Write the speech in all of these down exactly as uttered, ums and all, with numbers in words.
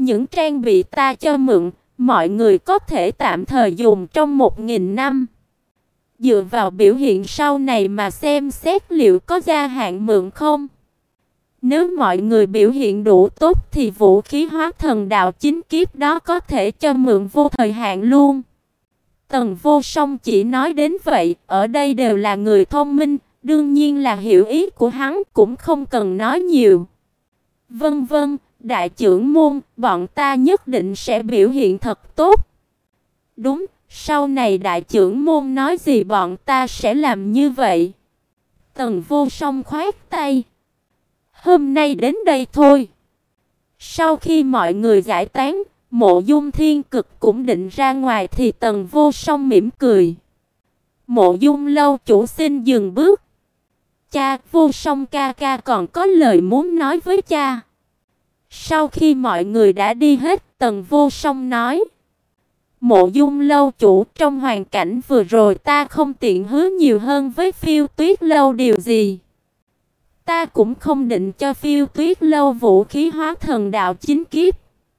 những trang bị ta cho mượn, mọi người có thể tạm thời dùng trong một nghìn năm. Dựa vào biểu hiện sau này mà xem xét liệu có gia hạn mượn không. Nếu mọi người biểu hiện đủ tốt thì vũ khí hóa thần đạo chính kiếp đó có thể cho mượn vô thời hạn luôn. Tần Vô Song chỉ nói đến vậy, ở đây đều là người thông minh, đương nhiên là hiểu ý của hắn, cũng không cần nói nhiều. Vân vân, đại trưởng môn, bọn ta nhất định sẽ biểu hiện thật tốt. Đúng, sau này đại trưởng môn nói gì bọn ta sẽ làm như vậy. Tần Vô Song khoát tay. Hôm nay đến đây thôi. Sau khi mọi người giải tán, Mộ Dung Thiên Cực cũng định ra ngoài thì Tần Vô Song mỉm cười. Mộ Dung lâu chủ xin dừng bước. Cha, Vô Song ca ca còn có lời muốn nói với cha. Sau khi mọi người đã đi hết, Tần Vô Song nói. Mộ Dung lâu chủ, trong hoàn cảnh vừa rồi ta không tiện hứa nhiều hơn với Phiêu Tuyết lâu điều gì. Ta cũng không định cho Phiêu Tuyết lâu vũ khí hóa thần đạo chính kiếp.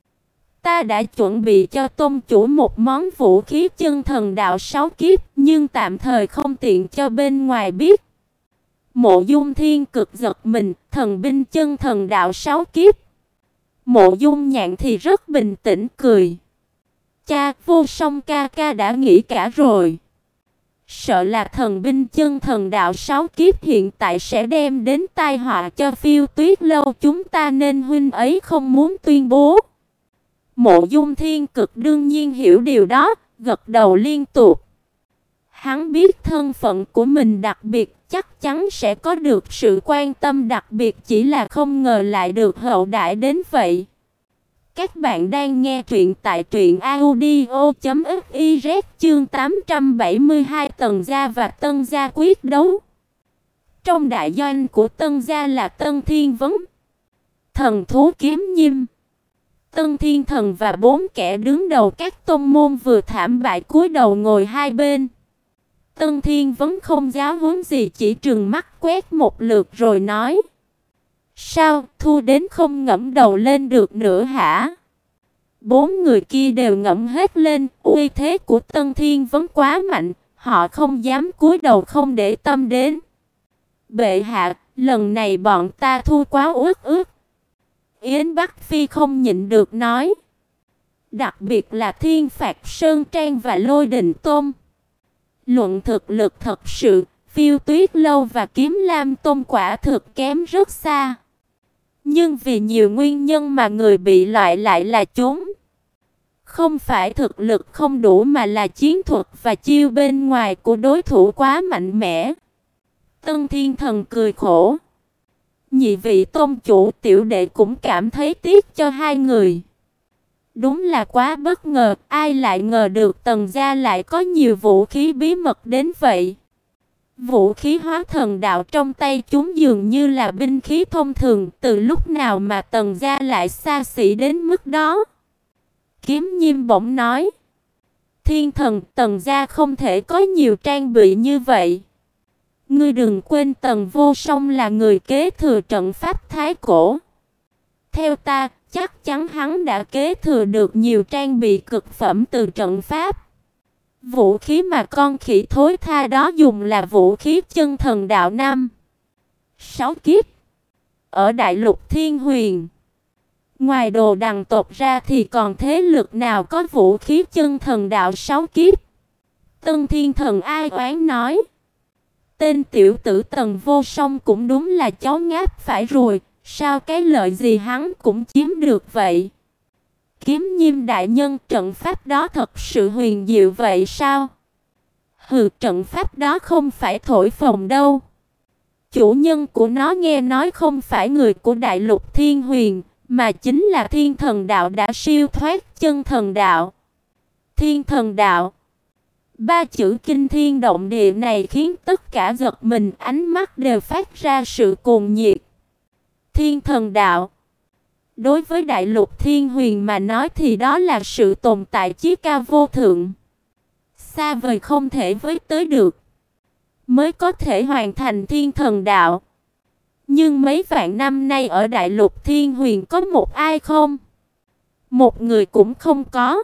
Ta đã chuẩn bị cho tôn chủ một món vũ khí chân thần đạo sáu kiếp, nhưng tạm thời không tiện cho bên ngoài biết. Mộ Dung Thiên Cực giật mình, thần binh chân thần đạo sáu kiếp. Mộ Dung Nhạn thì rất bình tĩnh cười. Cha, Vô Song ca ca đã nghĩ cả rồi. Sợ là thần binh chân thần đạo sáu kiếp hiện tại sẽ đem đến tai họa cho Phiêu Tuyết lâu chúng ta nên huynh ấy không muốn tuyên bố. Mộ Dung Thiên Cực đương nhiên hiểu điều đó, gật đầu liên tục. Hắn biết thân phận của mình đặc biệt, chắc chắn sẽ có được sự quan tâm đặc biệt, chỉ là không ngờ lại được hậu đãi đến vậy. Các bạn đang nghe truyện tại truyện audio chấm fiz chương tám trăm bảy mươi hai Tần gia và Tân gia quyết đấu. Trong đại doanh của Tân gia là Tân Thiên Vấn, Thần Thú Kiếm Nhim, Tân Thiên Thần và bốn kẻ đứng đầu các tông môn vừa thảm bại cúi đầu ngồi hai bên. Tân Thiên Vấn không giáo huấn gì, chỉ trừng mắt quét một lượt rồi nói. Sao, thua đến không ngẩng đầu lên được nữa hả? Bốn người kia đều ngẩng hết lên, uy thế của Tân Thiên Vấn quá mạnh, họ không dám cúi đầu không để tâm đến. Bệ hạ, lần này bọn ta thua quá uất ức. Yến Bắc Phi không nhịn được nói. Đặc biệt là Thiên Phạt Sơn Trang và Lôi Đình Tôn. Luận thực lực thật sự, Phiêu Tuyết lâu và Kiếm Lam Tôn quả thực kém rất xa. Nhưng vì nhiều nguyên nhân mà người bị loại lại là chúng. Không phải thực lực không đủ mà là chiến thuật và chiêu bên ngoài của đối thủ quá mạnh mẽ. Tân Thiên Thần cười khổ. Nhị vị tôn chủ, tiểu đệ cũng cảm thấy tiếc cho hai người. Đúng là quá bất ngờ, ai lại ngờ được Tần gia lại có nhiều vũ khí bí mật đến vậy. Vũ khí hóa thần đạo trong tay chúng dường như là binh khí thông thường, từ lúc nào mà Tần gia lại xa xỉ đến mức đó. Kiếm Nhiêm bỗng nói. Thiên Thần, Tần gia không thể có nhiều trang bị như vậy. Ngươi đừng quên Tần Vô Song là người kế thừa trận pháp thái cổ. Theo ta, chắc chắn hắn đã kế thừa được nhiều trang bị cực phẩm từ trận pháp. Vũ khí mà con khỉ thối tha đó dùng là vũ khí chân thần đạo năm sáu kiếp. Ở đại lục Thiên Huyền, ngoài Đồ Đằng tộc ra thì còn thế lực nào có vũ khí chân thần đạo sáu kiếp? Tân Thiên Thần ai oán nói. Tên tiểu tử Tần Vô Song cũng đúng là chó ngáp phải rồi, sao cái lợi gì hắn cũng chiếm được vậy? Kiếm Nhiêm đại nhân, trận pháp đó thật sự huyền diệu vậy sao? Hừ, trận pháp đó không phải thổi phồng đâu. Chủ nhân của nó nghe nói không phải người của đại lục Thiên Huyền, mà chính là Thiên Thần đạo đã siêu thoát chân thần đạo. Thiên Thần đạo. Ba chữ kinh thiên động địa này khiến tất cả giật mình, ánh mắt đều phát ra sự cuồng nhiệt. Thiên Thần đạo. Đối với đại lục Thiên Huyền mà nói thì đó là sự tồn tại chí cao vô thượng. Xa vời không thể với tới được. Mới có thể hoàn thành Thiên Thần đạo. Nhưng mấy vạn năm nay ở đại lục Thiên Huyền có một ai không? Một người cũng không có.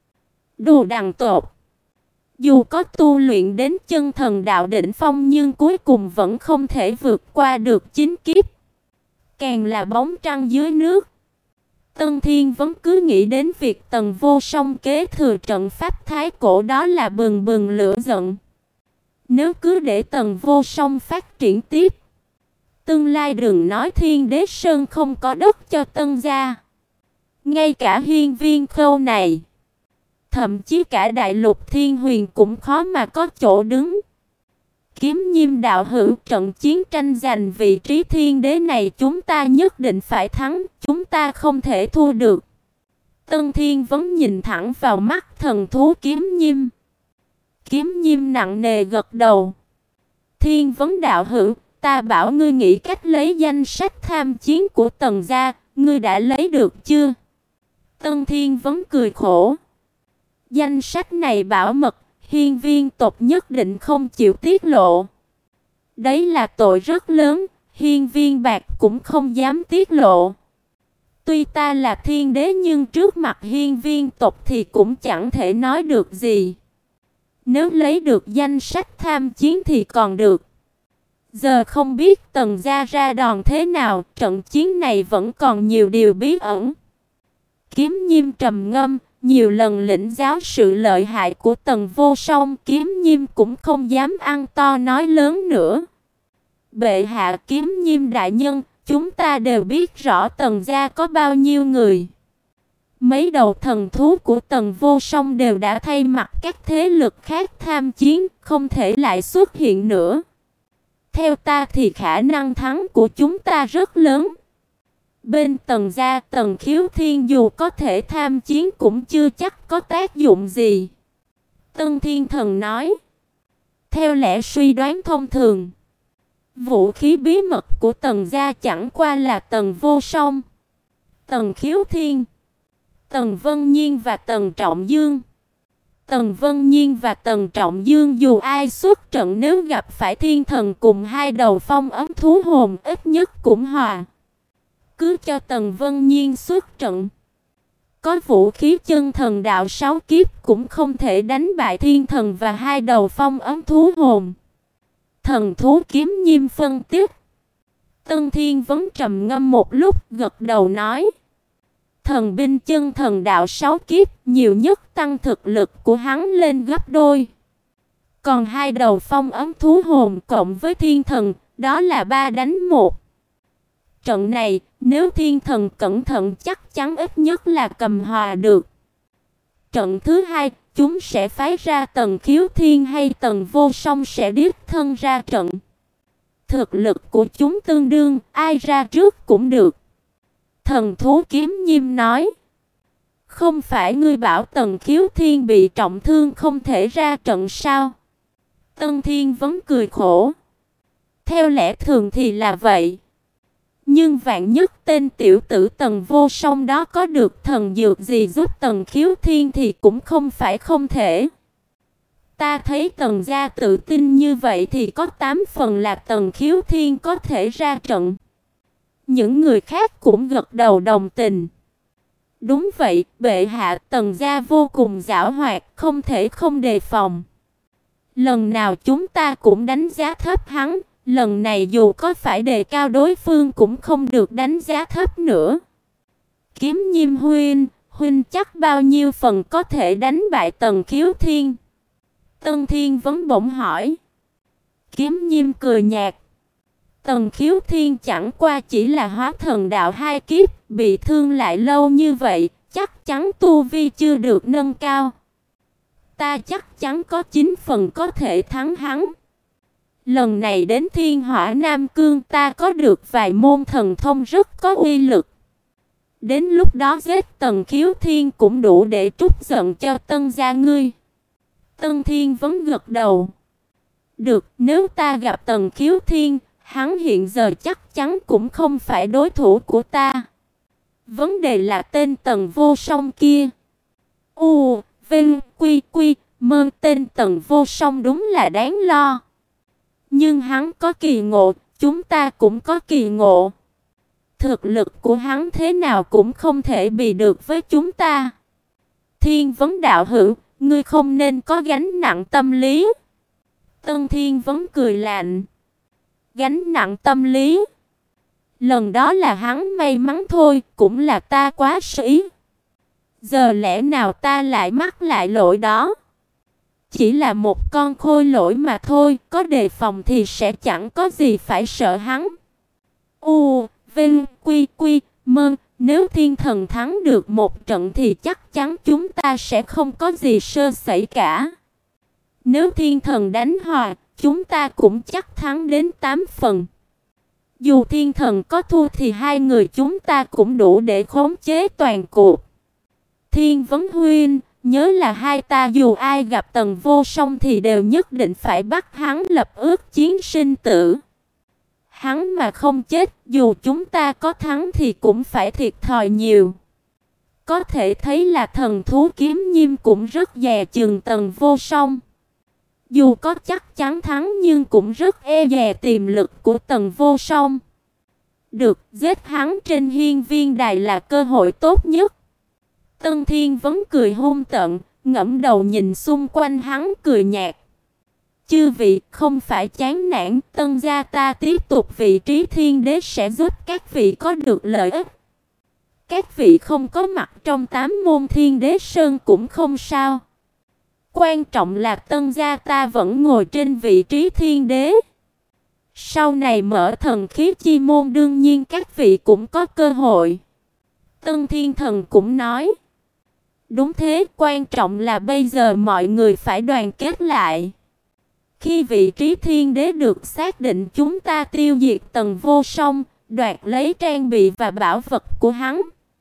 Đồ đằng tột. Dù có tu luyện đến chân thần đạo đỉnh phong nhưng cuối cùng vẫn không thể vượt qua được chín kiếp. Càng là bóng trăng dưới nước. Tân Thiên vẫn cứ nghĩ đến việc Tần Vô Song kế thừa trận pháp thái cổ đó là bừng bừng lửa giận. Nếu cứ để Tần Vô Song phát triển tiếp, tương lai đừng nói Thiên Đế Sơn không có đất cho Tân gia. Ngay cả hiên viên khâu này, thậm chí cả đại lục thiên huyền cũng khó mà có chỗ đứng. Kiếm Nhiêm đạo hữu, trận chiến tranh giành vị trí thiên đế này chúng ta nhất định phải thắng, chúng ta không thể thua được. Tân Thiên vẫn nhìn thẳng vào mắt thần thú Kiếm Nhiêm. Kiếm Nhiêm nặng nề gật đầu. Thiên vấn đạo hữu, ta bảo ngươi nghĩ cách lấy danh sách tham chiến của Tần gia, ngươi đã lấy được chưa? Tân Thiên vẫn cười khổ. Danh sách này bảo mật, hiên viên tộc nhất định không chịu tiết lộ. Đấy là tội rất lớn, hiên viên bạc cũng không dám tiết lộ. Tuy ta là thiên đế nhưng trước mặt hiên viên tộc thì cũng chẳng thể nói được gì. Nếu lấy được danh sách tham chiến thì còn được. Giờ không biết Tần gia ra đòn thế nào, trận chiến này vẫn còn nhiều điều bí ẩn. Kiếm Nhiêm trầm ngâm, nhiều lần lĩnh giáo sự lợi hại của Tần Vô Song, Kiếm Nhiêm cũng không dám ăn to nói lớn nữa. Bệ hạ, Kiếm Nhiêm đại nhân, chúng ta đều biết rõ Tần gia có bao nhiêu người. Mấy đầu thần thú của Tần Vô Song đều đã thay mặt các thế lực khác tham chiến, không thể lại xuất hiện nữa. Theo ta thì khả năng thắng của chúng ta rất lớn. Bên Tần gia, Tần Khiếu Thiên dù có thể tham chiến cũng chưa chắc có tác dụng gì. Tân Thiên Thần nói. Theo lẽ suy đoán thông thường, vũ khí bí mật của Tần gia chẳng qua là Tần Vô Song, Tần Khiếu Thiên, Tần Vân Nhiên và Tần Trọng Dương. Tần Vân Nhiên và Tần Trọng Dương dù ai xuất trận nếu gặp phải thiên thần cùng hai đầu phong ấm thú hồn ít nhất cũng hòa. Cứ cho Tần Vân Nhiên xuất trận, có vũ khí chân thần đạo sáu kiếp cũng không thể đánh bại thiên thần và hai đầu phong ấm thú hồn. Thần thú Kiếm Nhiêm phân tích. Tân Thiên vẫn trầm ngâm một lúc, gật đầu nói. Thần binh chân thần đạo sáu kiếp nhiều nhất tăng thực lực của hắn lên gấp đôi. Còn hai đầu phong ấm thú hồn cộng với thiên thần, đó là ba đánh một. Trận này, nếu thiên thần cẩn thận chắc chắn ít nhất là cầm hòa được. Trận thứ hai, chúng sẽ phái ra Tần Khiếu Thiên hay Tần Vô Song sẽ đích thân ra trận. Thực lực của chúng tương đương, ai ra trước cũng được. Thần thú Kiếm Nhiêm nói. Không phải ngươi bảo Tần Khiếu Thiên bị trọng thương không thể ra trận sao? Tân Thiên vẫn cười khổ. Theo lẽ thường thì là vậy. Nhưng vạn nhất tên tiểu tử Tần Vô Song đó có được thần dược gì giúp Tần Khiếu Thiên thì cũng không phải không thể. Ta thấy Tần gia tự tin như vậy thì có tám phần là Tần Khiếu Thiên có thể ra trận. Những người khác cũng gật đầu đồng tình. Đúng vậy, bệ hạ, Tần gia vô cùng giảo hoạt, không thể không đề phòng. Lần nào chúng ta cũng đánh giá thấp hắn, lần này dù có phải đề cao đối phương cũng không được đánh giá thấp nữa. Kiếm Nhiêm huynh, huynh chắc bao nhiêu phần có thể đánh bại Tần Khiếu Thiên? Tân Thiên vấn bỗng hỏi. Kiếm Nhiêm cười nhạt. Tần Khiếu Thiên chẳng qua chỉ là hóa thần đạo hai kiếp, bị thương lại lâu như vậy, chắc chắn tu vi chưa được nâng cao. Ta chắc chắn có chín phần có thể thắng hắn. Lần này đến Thiên Hỏa Nam Cương ta có được vài môn thần thông rất có uy lực. Đến lúc đó giết Tần Khiếu Thiên cũng đủ để trút giận cho Tân gia ngươi. Tân Thiên vẫn gật đầu. Được, nếu ta gặp Tần Khiếu Thiên, hắn hiện giờ chắc chắn cũng không phải đối thủ của ta. Vấn đề là tên Tần Vô Song kia. U, Vinh, Quy, Quy, Mơ, tên Tần Vô Song đúng là đáng lo. Nhưng hắn có kỳ ngộ, chúng ta cũng có kỳ ngộ. Thực lực của hắn thế nào cũng không thể bị được với chúng ta. Thiên Vấn đạo hữu, ngươi không nên có gánh nặng tâm lý. Tân Thiên Vấn cười lạnh. Gánh nặng tâm lý? Lần đó là hắn may mắn thôi, cũng là ta quá sĩ. Giờ lẽ nào ta lại mắc lại lỗi đó? Chỉ là một con khôi lỗi mà thôi, có đề phòng thì sẽ chẳng có gì phải sợ hắn. U, Vinh, Quy, Quy, Mơ, nếu thiên thần thắng được một trận thì chắc chắn chúng ta sẽ không có gì sơ sẩy cả. Nếu thiên thần đánh hòa, chúng ta cũng chắc thắng đến tám phần. Dù thiên thần có thua thì hai người chúng ta cũng đủ để khống chế toàn cuộc. Thiên Vấn huynh, nhớ là hai ta dù ai gặp Tần Vô Song thì đều nhất định phải bắt hắn lập ước chiến sinh tử. Hắn mà không chết, dù chúng ta có thắng thì cũng phải thiệt thòi nhiều. Có thể thấy là thần thú kiếm nhiêm cũng rất dè chừng Tần Vô Song. Dù có chắc chắn thắng nhưng cũng rất e dè tiềm lực của Tần Vô Song. Được, giết hắn trên hiên viên đài là cơ hội tốt nhất. Tân Thiên Vấn cười hung tợn, ngẫm đầu nhìn xung quanh hắn cười nhạt. Chư vị, không phải chán nản, Tân gia ta tiếp tục vị trí thiên đế sẽ giúp các vị có được lợi ích. Các vị không có mặt trong tám môn thiên đế sơn cũng không sao. Quan trọng là Tân gia ta vẫn ngồi trên vị trí thiên đế. Sau này mở thần khí chi môn đương nhiên các vị cũng có cơ hội. Tân Thiên Thần cũng nói. Đúng thế, quan trọng là bây giờ mọi người phải đoàn kết lại. Khi vị trí thiên đế được xác định, chúng ta tiêu diệt Tần Vô Song, đoạt lấy trang bị và bảo vật của hắn.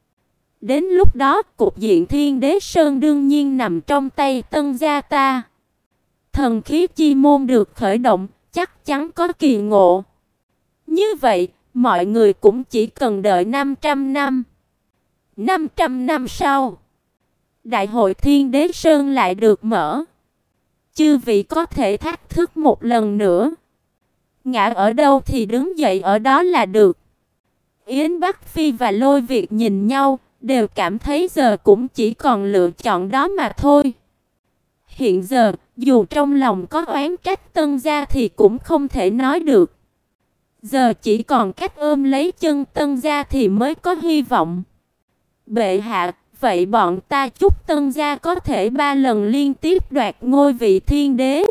Đến lúc đó, cục diện thiên đế sơn đương nhiên nằm trong tay Tân gia ta. Thần khí chi môn được khởi động, chắc chắn có kỳ ngộ. Như vậy, mọi người cũng chỉ cần đợi năm trăm năm. năm trăm năm sau, Đại hội Thiên Đế Sơn lại được mở. Chư vị có thể thách thức một lần nữa. Ngã ở đâu thì đứng dậy ở đó là được. Yến Bắc Phi và Lôi Việt nhìn nhau, đều cảm thấy giờ cũng chỉ còn lựa chọn đó mà thôi. Hiện giờ, dù trong lòng có oán trách Tân gia thì cũng không thể nói được. Giờ chỉ còn cách ôm lấy chân Tân gia thì mới có hy vọng. Bệ hạ, vậy bọn ta chúc Tân gia có thể ba lần liên tiếp đoạt ngôi vị thiên đế.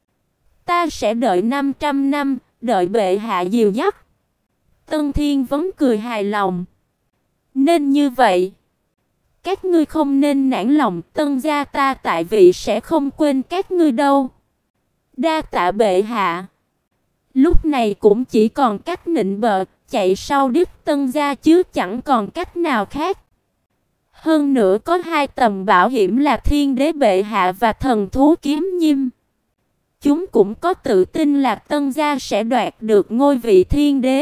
Ta sẽ đợi năm trăm năm, đợi bệ hạ dìu dắt. Tân Thiên Vấn cười hài lòng. Nên như vậy, các ngươi không nên nản lòng, Tân gia ta tại vị sẽ không quên các ngươi đâu. Đa tạ bệ hạ. Lúc này cũng chỉ còn cách nịnh bợ, chạy sau đích Tân gia chứ chẳng còn cách nào khác. Hơn nữa có hai tầm bảo hiểm là Thiên Đế bệ hạ và thần thú kiếm nhiêm. Chúng cũng có tự tin là Tân gia sẽ đoạt được ngôi vị thiên đế.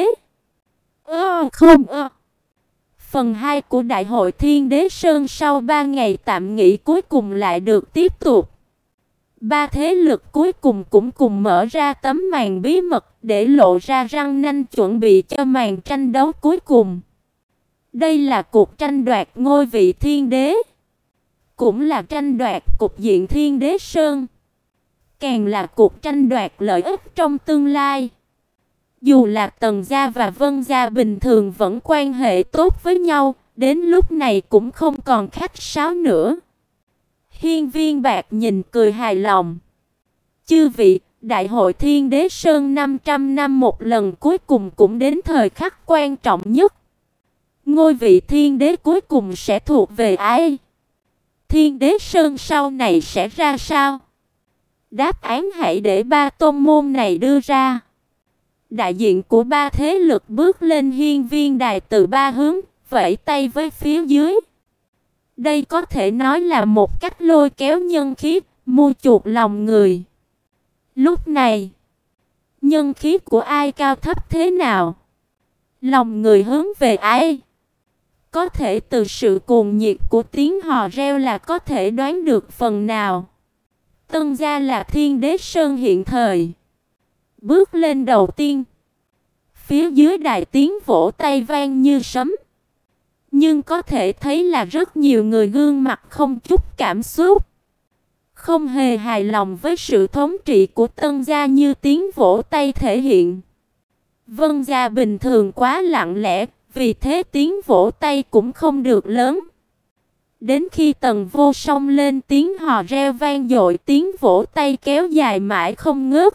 Ơ không ơ. Phần hai của Đại hội Thiên Đế Sơn sau ba ngày tạm nghỉ cuối cùng lại được tiếp tục. Ba thế lực cuối cùng cũng cùng mở ra tấm màn bí mật để lộ ra răng nanh chuẩn bị cho màn tranh đấu cuối cùng. Đây là cuộc tranh đoạt ngôi vị thiên đế, cũng là tranh đoạt cục diện Thiên Đế Sơn, càng là cuộc tranh đoạt lợi ích trong tương lai. Dù là Tần gia và Vân gia bình thường vẫn quan hệ tốt với nhau, đến lúc này cũng không còn khách sáo nữa. Hiên Viên Bạc nhìn cười hài lòng. Chư vị, Đại hội Thiên Đế Sơn năm trăm năm một lần cuối cùng cũng đến thời khắc quan trọng nhất. Ngôi vị thiên đế cuối cùng sẽ thuộc về ai? Thiên Đế Sơn sau này sẽ ra sao? Đáp án hãy để ba tôn môn này đưa ra. Đại diện của ba thế lực bước lên hiên viên đài từ ba hướng, vẫy tay với phía dưới. Đây có thể nói là một cách lôi kéo nhân khí, mua chuộc lòng người. Lúc này, nhân khí của ai cao thấp thế nào? Lòng người hướng về ai? Có thể từ sự cuồng nhiệt của tiếng hò reo là có thể đoán được phần nào. Tân gia là Thiên Đế Sơn hiện thời. Bước lên đầu tiên, phía dưới đài tiếng vỗ tay vang như sấm. Nhưng có thể thấy là rất nhiều người gương mặt không chút cảm xúc, không hề hài lòng với sự thống trị của Tân gia như tiếng vỗ tay thể hiện. Vân gia bình thường quá lặng lẽ, vì thế tiếng vỗ tay cũng không được lớn. Đến khi Tần Vô Song lên tiếng hò reo vang dội, tiếng vỗ tay kéo dài mãi không ngớt.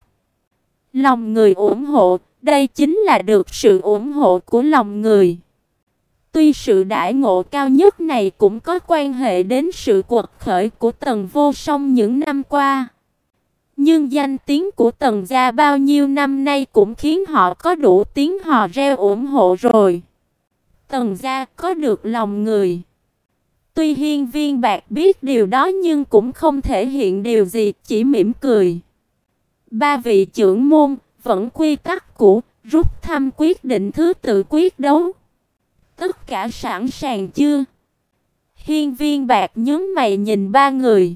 Lòng người ủng hộ, đây chính là được sự ủng hộ của lòng người. Tuy sự đãi ngộ cao nhất này cũng có quan hệ đến sự quật khởi của Tần Vô Song những năm qua, nhưng danh tiếng của Tần gia bao nhiêu năm nay cũng khiến họ có đủ tiếng hò reo ủng hộ rồi. Tần gia có được lòng người. Tuy Hiên Viên Bạc biết điều đó nhưng cũng không thể hiện điều gì, chỉ mỉm cười. Ba vị trưởng môn vẫn quy tắc cũ, rút thăm quyết định thứ tự quyết đấu. Tất cả sẵn sàng chưa? Hiên Viên Bạc nhướng mày nhìn ba người.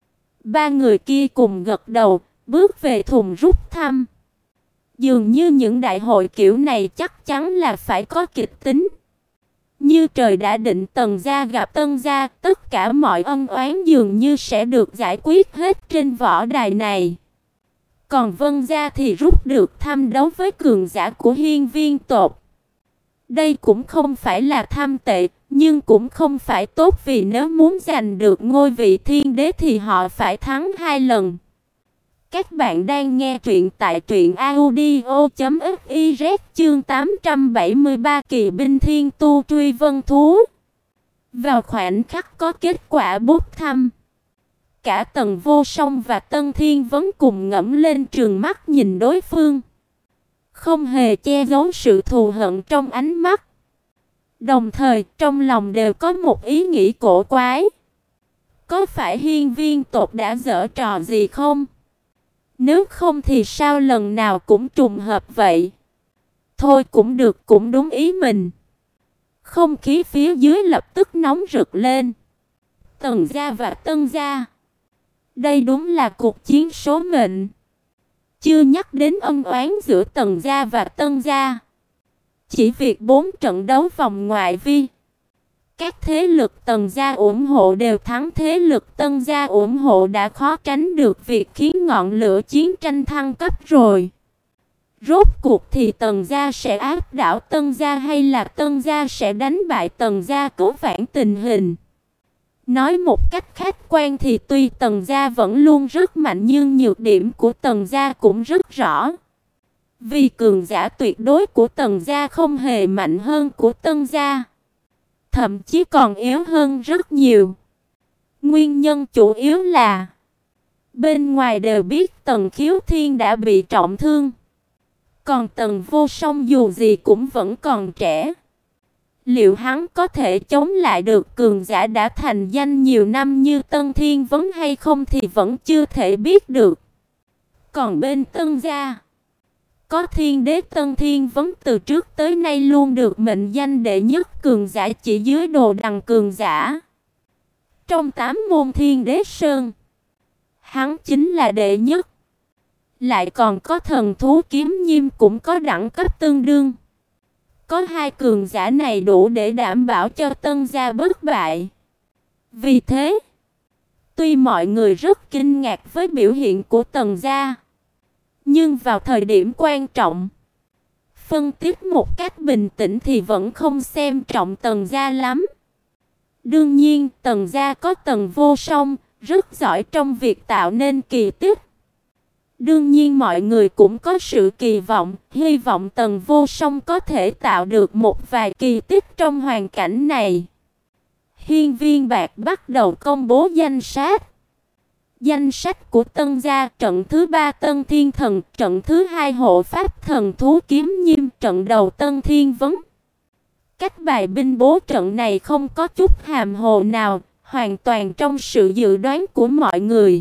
Ba người kia cùng gật đầu, bước về thùng rút thăm. Dường như những đại hội kiểu này chắc chắn là phải có kịch tính. Như trời đã định Tần gia gặp Tân gia, tất cả mọi ân oán dường như sẽ được giải quyết hết trên võ đài này. Còn Vân gia thì rút được thăm đấu với cường giả của Hiên Viên tộc. Đây cũng không phải là tham tệ, nhưng cũng không phải tốt, vì nếu muốn giành được ngôi vị thiên đế thì họ phải thắng hai lần. Các bạn đang nghe truyện tại truyện audio chấm fiz, chương tám trăm bảy mươi ba Kỳ binh thiên tu truy vân thú. Vào khoảnh khắc có kết quả bốc thăm, cả Tần Vô Song và Tân Thiên Vấn cùng ngẩng lên trừng mắt nhìn đối phương, không hề che giấu sự thù hận trong ánh mắt. Đồng thời trong lòng đều có một ý nghĩ cổ quái. Có phải Hiên Viên tộc đã giở trò gì không? Nếu không thì sao lần nào cũng trùng hợp vậy? Thôi cũng được, cũng đúng ý mình. Không khí phía dưới lập tức nóng rực lên. Tần gia và Tân gia, đây đúng là cuộc chiến số mệnh. Chưa nhắc đến ân oán giữa Tần gia và Tân gia, chỉ việc bốn trận đấu vòng ngoại vi, các thế lực Tần gia ủng hộ đều thắng thế lực Tân gia ủng hộ, đã khó tránh được việc khiến ngọn lửa chiến tranh thăng cấp rồi. Rốt cuộc thì Tần gia sẽ áp đảo Tân gia hay là Tân gia sẽ đánh bại Tần gia, cứu vãn tình hình? Nói một cách khách quan thì tuy Tần gia vẫn luôn rất mạnh nhưng nhược điểm của Tần gia cũng rất rõ. Vì cường giả tuyệt đối của Tần gia không hề mạnh hơn của Tân gia, thậm chí còn yếu hơn rất nhiều. Nguyên nhân chủ yếu là bên ngoài đều biết Tần Khiếu Thiên đã bị trọng thương, còn Tần Vô Song dù gì cũng vẫn còn trẻ. Liệu hắn có thể chống lại được cường giả đã thành danh nhiều năm như Tân Thiên Vấn hay không thì vẫn chưa thể biết được. Còn bên Tân gia, có thiên đế Tân Thiên Vấn từ trước tới nay luôn được mệnh danh đệ nhất cường giả chỉ dưới Đồ Đằng cường giả. Trong tám môn thiên đế sơn, hắn chính là đệ nhất. Lại còn có thần thú kiếm nhiêm cũng có đẳng cấp tương đương. Có hai cường giả này đủ để đảm bảo cho Tân gia bất bại. Vì thế, tuy mọi người rất kinh ngạc với biểu hiện của Tần gia, nhưng vào thời điểm quan trọng, phân tích một cách bình tĩnh thì vẫn không xem trọng Tần gia lắm. Đương nhiên, Tần gia có Tần Vô Song, rất giỏi trong việc tạo nên kỳ tích. Đương nhiên mọi người cũng có sự kỳ vọng, hy vọng Tần Vô Song có thể tạo được một vài kỳ tích trong hoàn cảnh này. Hiên Viên Bạc bắt đầu công bố danh sách. Danh sách của Tân gia: trận thứ ba Tân Thiên Thần, trận thứ hai Hộ Pháp Thần Thú Kiếm Nhiêm, trận đầu Tân Thiên Vấn. Cách bài binh bố trận này không có chút hàm hồ nào, hoàn toàn trong sự dự đoán của mọi người.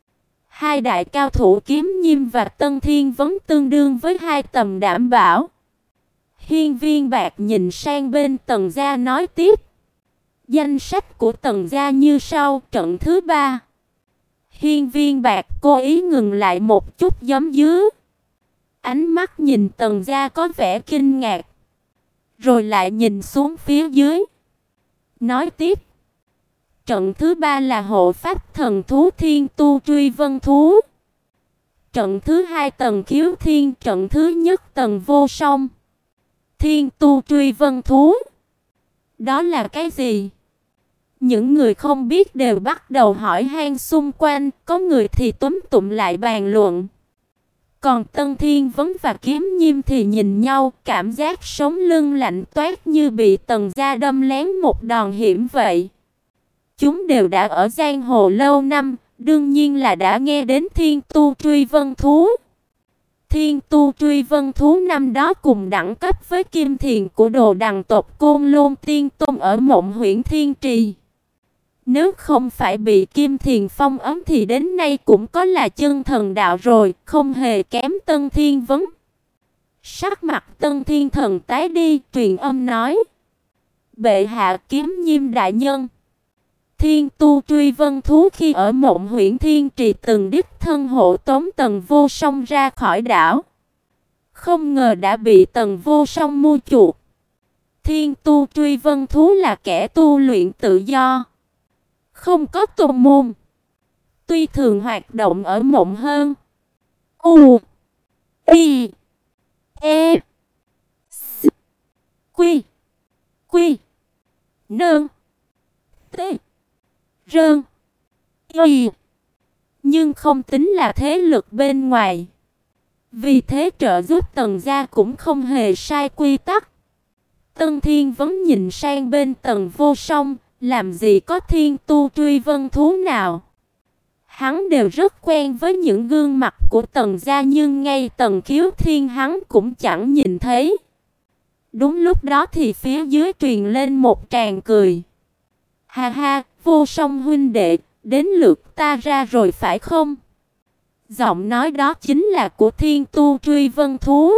Hai đại cao thủ Kiếm Nhiêm và Tân Thiên Vấn tương đương với hai tầm đảm bảo. Hiên Viên Bạc nhìn sang bên Tần gia nói tiếp. Danh sách của Tần gia như sau: trận thứ ba. Hiên Viên Bạc cố ý ngừng lại một chút giấm dứa. Ánh mắt nhìn Tần gia có vẻ kinh ngạc, rồi lại nhìn xuống phía dưới. Nói tiếp, trận thứ ba là hộ pháp thần thú Thiên Tu Truy Vân thú. Trận thứ hai Tần Khiếu Thiên, trận thứ nhất Tần Vô Song. Thiên Tu Truy Vân thú. Đó là cái gì? Những người không biết đều bắt đầu hỏi han xung quanh, có người thì túm tụm lại bàn luận. Còn Tân Thiên Vấn và Kiếm Nhiêm thì nhìn nhau, cảm giác sống lưng lạnh toát như bị Tần gia đâm lén một đòn hiểm vậy. Chúng đều đã ở giang hồ lâu năm, đương nhiên là đã nghe đến Thiên Tu Truy Vân thú. Thiên Tu Truy Vân thú năm đó cùng đẳng cấp với Kim Thiền của Đồ Đằng tộc Côn Lôn Tiên Tôn ở Mộng Huyễn Thiên Trì. Nếu không phải bị Kim Thiền phong ấn thì đến nay cũng có là chân thần đạo rồi, không hề kém Tân Thiên Vấn. Sắc mặt Tân Thiên Thần tái đi, truyền âm nói: Bệ hạ, Kiếm Nhiêm đại nhân, Thiên Tu Truy Vân thú khi ở Mộng Huyễn Thiên Trì từng đích thân hộ tống Tần Vô Song ra khỏi đảo. Không ngờ đã bị Tần Vô Song mua chuộc. Thiên Tu Truy Vân thú là kẻ tu luyện tự do, không có tôn môn. Tuy thường hoạt động ở Mộng Hơn, U, I, E, S, Quy, Quy, Nơn, T, Rơn, Y, nhưng không tính là thế lực bên ngoài. Vì thế trợ giúp Tần gia cũng không hề sai quy tắc. Tân Thiên Vấn nhìn sang bên Tần Vô Song, làm gì có Thiên Tu Truy Vân thú nào. Hắn đều rất quen với những gương mặt của Tần gia, nhưng ngay Tần Khiếu Thiên hắn cũng chẳng nhìn thấy. Đúng lúc đó thì phía dưới truyền lên một tràng cười. Ha ha, Vô Song huynh đệ, đến lượt ta ra rồi phải không? Giọng nói đó chính là của Thiên Tu Truy Vân thú.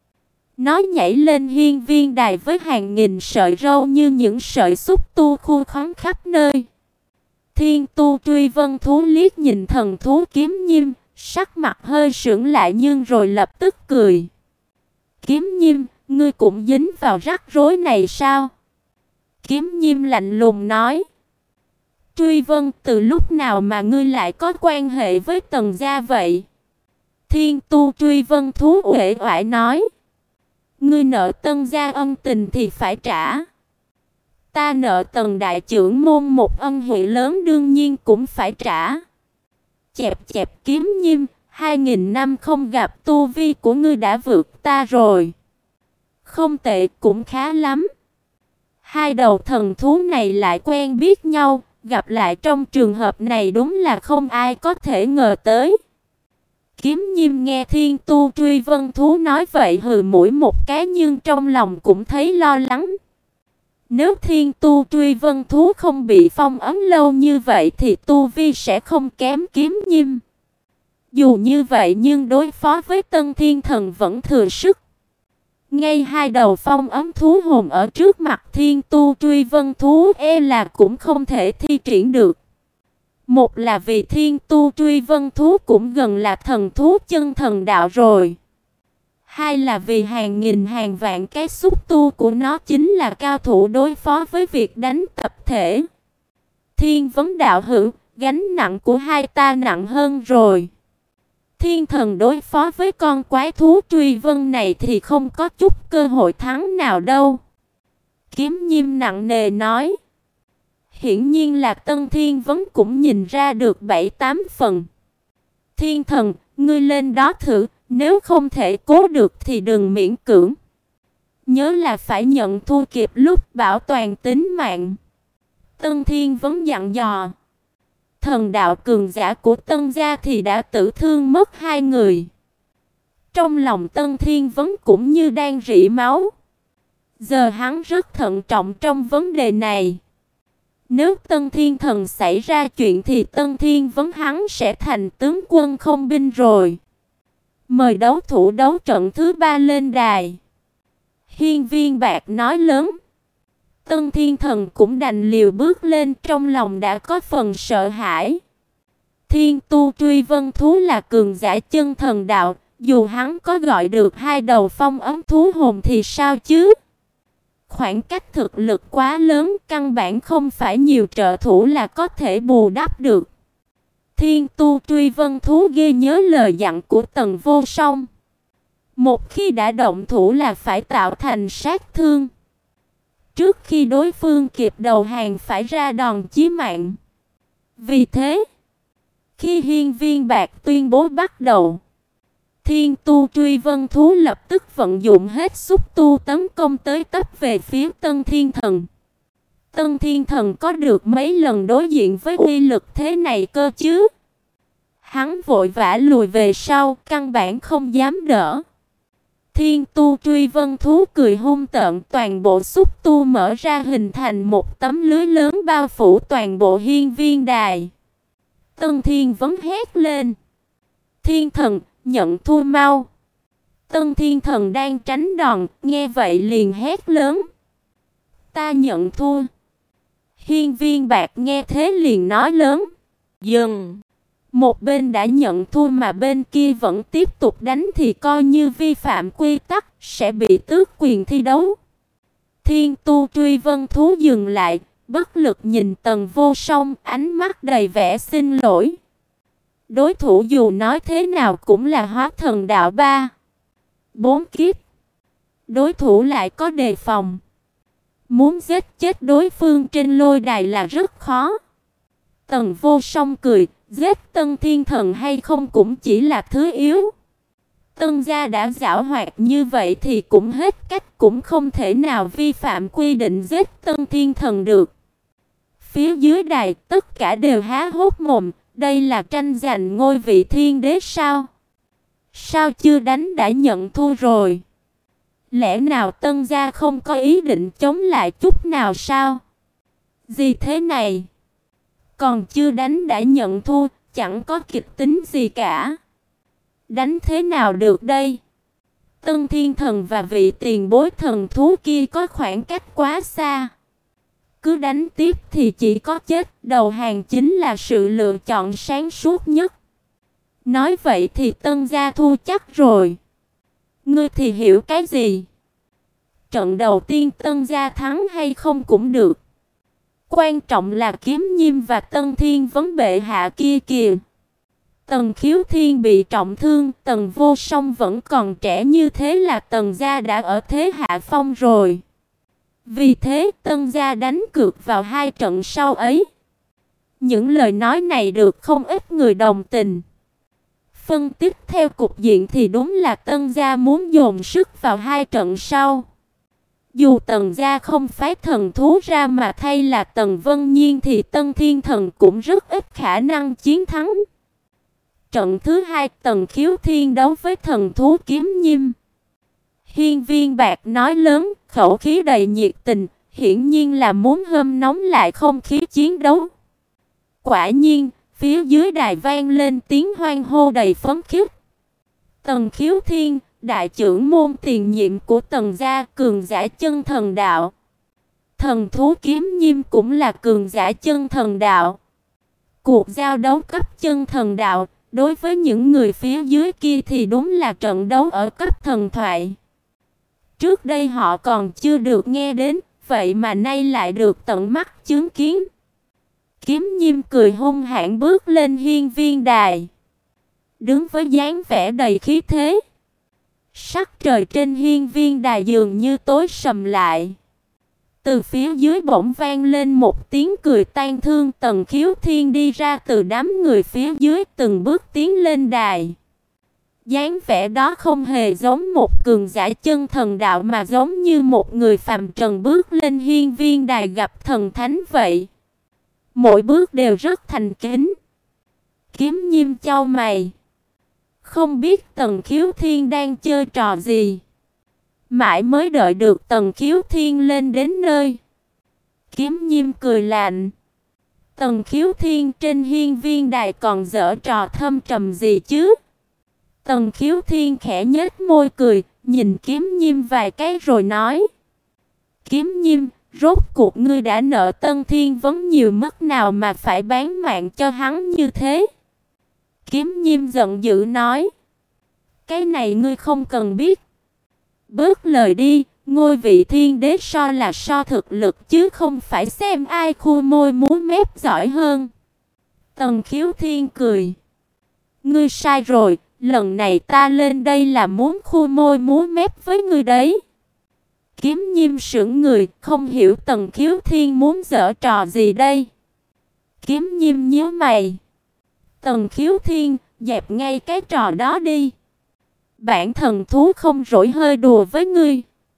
Nó nhảy lên hiên viên đài với hàng nghìn sợi râu như những sợi xúc tu khu khoáng khắp nơi. Thiên Tu Truy Vân thú liếc nhìn thần thú Kiếm Nhiêm, sắc mặt hơi sững lại nhưng rồi lập tức cười. Kiếm Nhiêm, ngươi cũng dính vào rắc rối này sao? Kiếm Nhiêm lạnh lùng nói. Truy Vân, từ lúc nào mà ngươi lại có quan hệ với Tần gia vậy? Thiên Tu Truy Vân thú uể oải nói. Ngươi nợ Tân gia ân tình thì phải trả. Ta nợ Tần đại trưởng môn một ân huệ lớn đương nhiên cũng phải trả. Chẹp chẹp Kiếm Nhiêm, hai nghìn năm không gặp, tu vi của ngươi đã vượt ta rồi. Không tệ, cũng khá lắm. Hai đầu thần thú này lại quen biết nhau, gặp lại trong trường hợp này đúng là không ai có thể ngờ tới. Kiếm Nhiêm nghe Thiên Tu Truy Vân thú nói vậy hừ mũi một cái, nhưng trong lòng cũng thấy lo lắng. Nếu Thiên Tu Truy Vân thú không bị phong ấn lâu như vậy thì tu vi sẽ không kém Kiếm Nhiêm. Dù như vậy nhưng đối phó với Tân Thiên Thần vẫn thừa sức. Ngay hai đầu phong ấn thú hồn ở trước mặt Thiên Tu Truy Vân thú e là cũng không thể thi triển được. Một là vì Thiên Tu Truy Vân thú cũng gần là thần thú chân thần đạo rồi. Hai là vì hàng nghìn hàng vạn cái xúc tu của nó chính là cao thủ đối phó với việc đánh tập thể. Thiên Vấn đạo hữu, gánh nặng của hai ta nặng hơn rồi. Thiên thần đối phó với con quái thú Truy Vân này thì không có chút cơ hội thắng nào đâu. Kiếm Nhiêm nặng nề nói. Hiển nhiên là Tân Thiên Vấn cũng nhìn ra được bảy tám phần. Thiên thần, ngươi lên đó thử, nếu không thể cố được thì đừng miễn cưỡng. Nhớ là phải nhận thua kịp lúc bảo toàn tính mạng. Tân Thiên Vấn dặn dò. Thần đạo cường giả của Tân gia thì đã tử thương mất hai người. Trong lòng Tân Thiên Vấn cũng như đang rỉ máu. Giờ hắn rất thận trọng trong vấn đề này. Nếu Tân Thiên Thần xảy ra chuyện thì Tân Thiên Vấn hắn sẽ thành tướng quân không binh rồi. Mời đấu thủ đấu trận thứ ba lên đài. Hiên viên bạc nói lớn. Tân Thiên Thần cũng đành liều bước lên, trong lòng đã có phần sợ hãi. Thiên Tu Truy Vân thú là cường giả chân thần đạo, dù hắn có gọi được hai đầu phong ấn thú hồn thì sao chứ? Khoảng cách thực lực quá lớn, căn bản không phải nhiều trợ thủ là có thể bù đắp được. Thiên Tu Truy Vân thú ghi nhớ lời dặn của Tần Vô Song. Một khi đã động thủ là phải tạo thành sát thương. Trước khi đối phương kịp đầu hàng phải ra đòn chí mạng. Vì thế, khi hiên viên bạc tuyên bố bắt đầu, Thiên Tu Truy Vân thú lập tức vận dụng hết xúc tu tấn công tới tấp về phía Tân Thiên Thần. Tân Thiên Thần có được mấy lần đối diện với uy lực thế này cơ chứ? Hắn vội vã lùi về sau, căn bản không dám đỡ. Thiên Tu Truy Vân thú cười hung tợn, toàn bộ xúc tu mở ra hình thành một tấm lưới lớn bao phủ toàn bộ hiên viên đài. Tân Thiên Vấn hét lên: Thiên Thần, nhận thua mau! Tân Thiên Thần đang tránh đòn, nghe vậy liền hét lớn: Ta nhận thua! Hiên viên bạc nghe thế liền nói lớn: Dừng! Một bên đã nhận thua mà bên kia vẫn tiếp tục đánh thì coi như vi phạm quy tắc, sẽ bị tước quyền thi đấu. Thiên Tu Truy Vân thú dừng lại, bất lực nhìn Tần Vô Song, ánh mắt đầy vẻ xin lỗi. Đối thủ dù nói thế nào cũng là hóa thần đạo ba, bốn kiếp. Đối thủ lại có đề phòng. Muốn giết chết đối phương trên lôi đài là rất khó. Tần Vô Song cười, giết Tân Thiên Thần hay không cũng chỉ là thứ yếu. Tân gia đã giảo hoạt như vậy thì cũng hết cách, cũng không thể nào vi phạm quy định giết Tân Thiên Thần được. Phía dưới đài tất cả đều há hốc mồm, đây là tranh giành ngôi vị thiên đế sao? Sao chưa đánh đã nhận thua rồi? Lẽ nào Tân gia không có ý định chống lại chút nào sao? Gì thế này? Còn chưa đánh đã nhận thua, chẳng có kịch tính gì cả. Đánh thế nào được đây? Tân Thiên Thần và vị tiền bối thần thú kia có khoảng cách quá xa. Cứ đánh tiếp thì chỉ có chết, đầu hàng chính là sự lựa chọn sáng suốt nhất. Nói vậy thì Tân gia thua chắc rồi. Ngươi thì hiểu cái gì? Trận đầu tiên Tân gia thắng hay không cũng được. Quan trọng là Kiếm Nhiêm và Tân Thiên Vấn bệ hạ kia kìa. Tần Khiếu Thiên bị trọng thương, Tần Vô Song vẫn còn trẻ, như thế là Tần gia đã ở thế hạ phong rồi. Vì thế Tân gia đánh cược vào hai trận sau ấy. Những lời nói này được không ít người đồng tình. Phân tích theo cục diện thì đúng là Tân gia muốn dồn sức vào hai trận sau. Dù Tần gia không phái thần thú ra mà thay là Tần Vân Nhiên thì Tân Thiên Thần cũng rất ít khả năng chiến thắng. Trận thứ hai Tần Khiếu Thiên đấu với thần thú Kiếm Nhiêm. Hiên viên bạc nói lớn, khẩu khí đầy nhiệt tình, hiển nhiên là muốn hâm nóng lại không khí chiến đấu. Quả nhiên, phía dưới đài vang lên tiếng hoan hô đầy phấn khích. Tần Khiếu Thiên, đại trưởng môn tiền nhiệm của Tần gia, cường giả chân thần đạo. Thần thú Kiếm Nhiêm cũng là cường giả chân thần đạo. Cuộc giao đấu cấp chân thần đạo, đối với những người phía dưới kia thì đúng là trận đấu ở cấp thần thoại. Trước đây họ còn chưa được nghe đến, vậy mà nay lại được tận mắt chứng kiến. Kiếm Nhiêm cười hung hãn bước lên hiên viên đài, đứng với dáng vẻ đầy khí thế. Sắc trời trên hiên viên đài dường như tối sầm lại. Từ phía dưới bỗng vang lên một tiếng cười tan thương. Tần Khiếu Thiên đi ra từ đám người phía dưới, từng bước tiến lên đài. Dáng vẻ đó không hề giống một cường giả chân thần đạo mà giống như một người phàm trần bước lên hiên viên đài gặp thần thánh vậy. Mỗi bước đều rất thành kính. Kiếm Nhiêm chau mày, không biết Tần Khiếu Thiên đang chơi trò gì. Mãi mới đợi được Tần Khiếu Thiên lên đến nơi. Kiếm Nhiêm cười lạnh. Tần Khiếu Thiên trên hiên viên đài còn giở trò thâm trầm gì chứ? Tần Khiếu Thiên khẽ nhếch môi cười, nhìn Kiếm Nhiêm vài cái rồi nói: Kiếm Nhiêm, rốt cuộc ngươi đã nợ Tân Thiên Vấn nhiều mức nào mà phải bán mạng cho hắn như thế? Kiếm Nhiêm giận dữ nói: Cái này ngươi không cần biết. Bớt lời đi, ngôi vị thiên đế so là so thực lực chứ không phải xem ai khu môi múa mép giỏi hơn. Tần Khiếu Thiên cười. Ngươi sai rồi, lần này ta lên đây là muốn khu môi múa mép với ngươi đấy. Kiếm Nhiêm sững người, không hiểu Tần Khiếu Thiên muốn giở trò gì đây. Kiếm Nhiêm nhíu mày. Tần Khiếu Thiên, dẹp ngay cái trò đó đi. Bản thần thú không rỗi hơi đùa với ngươi.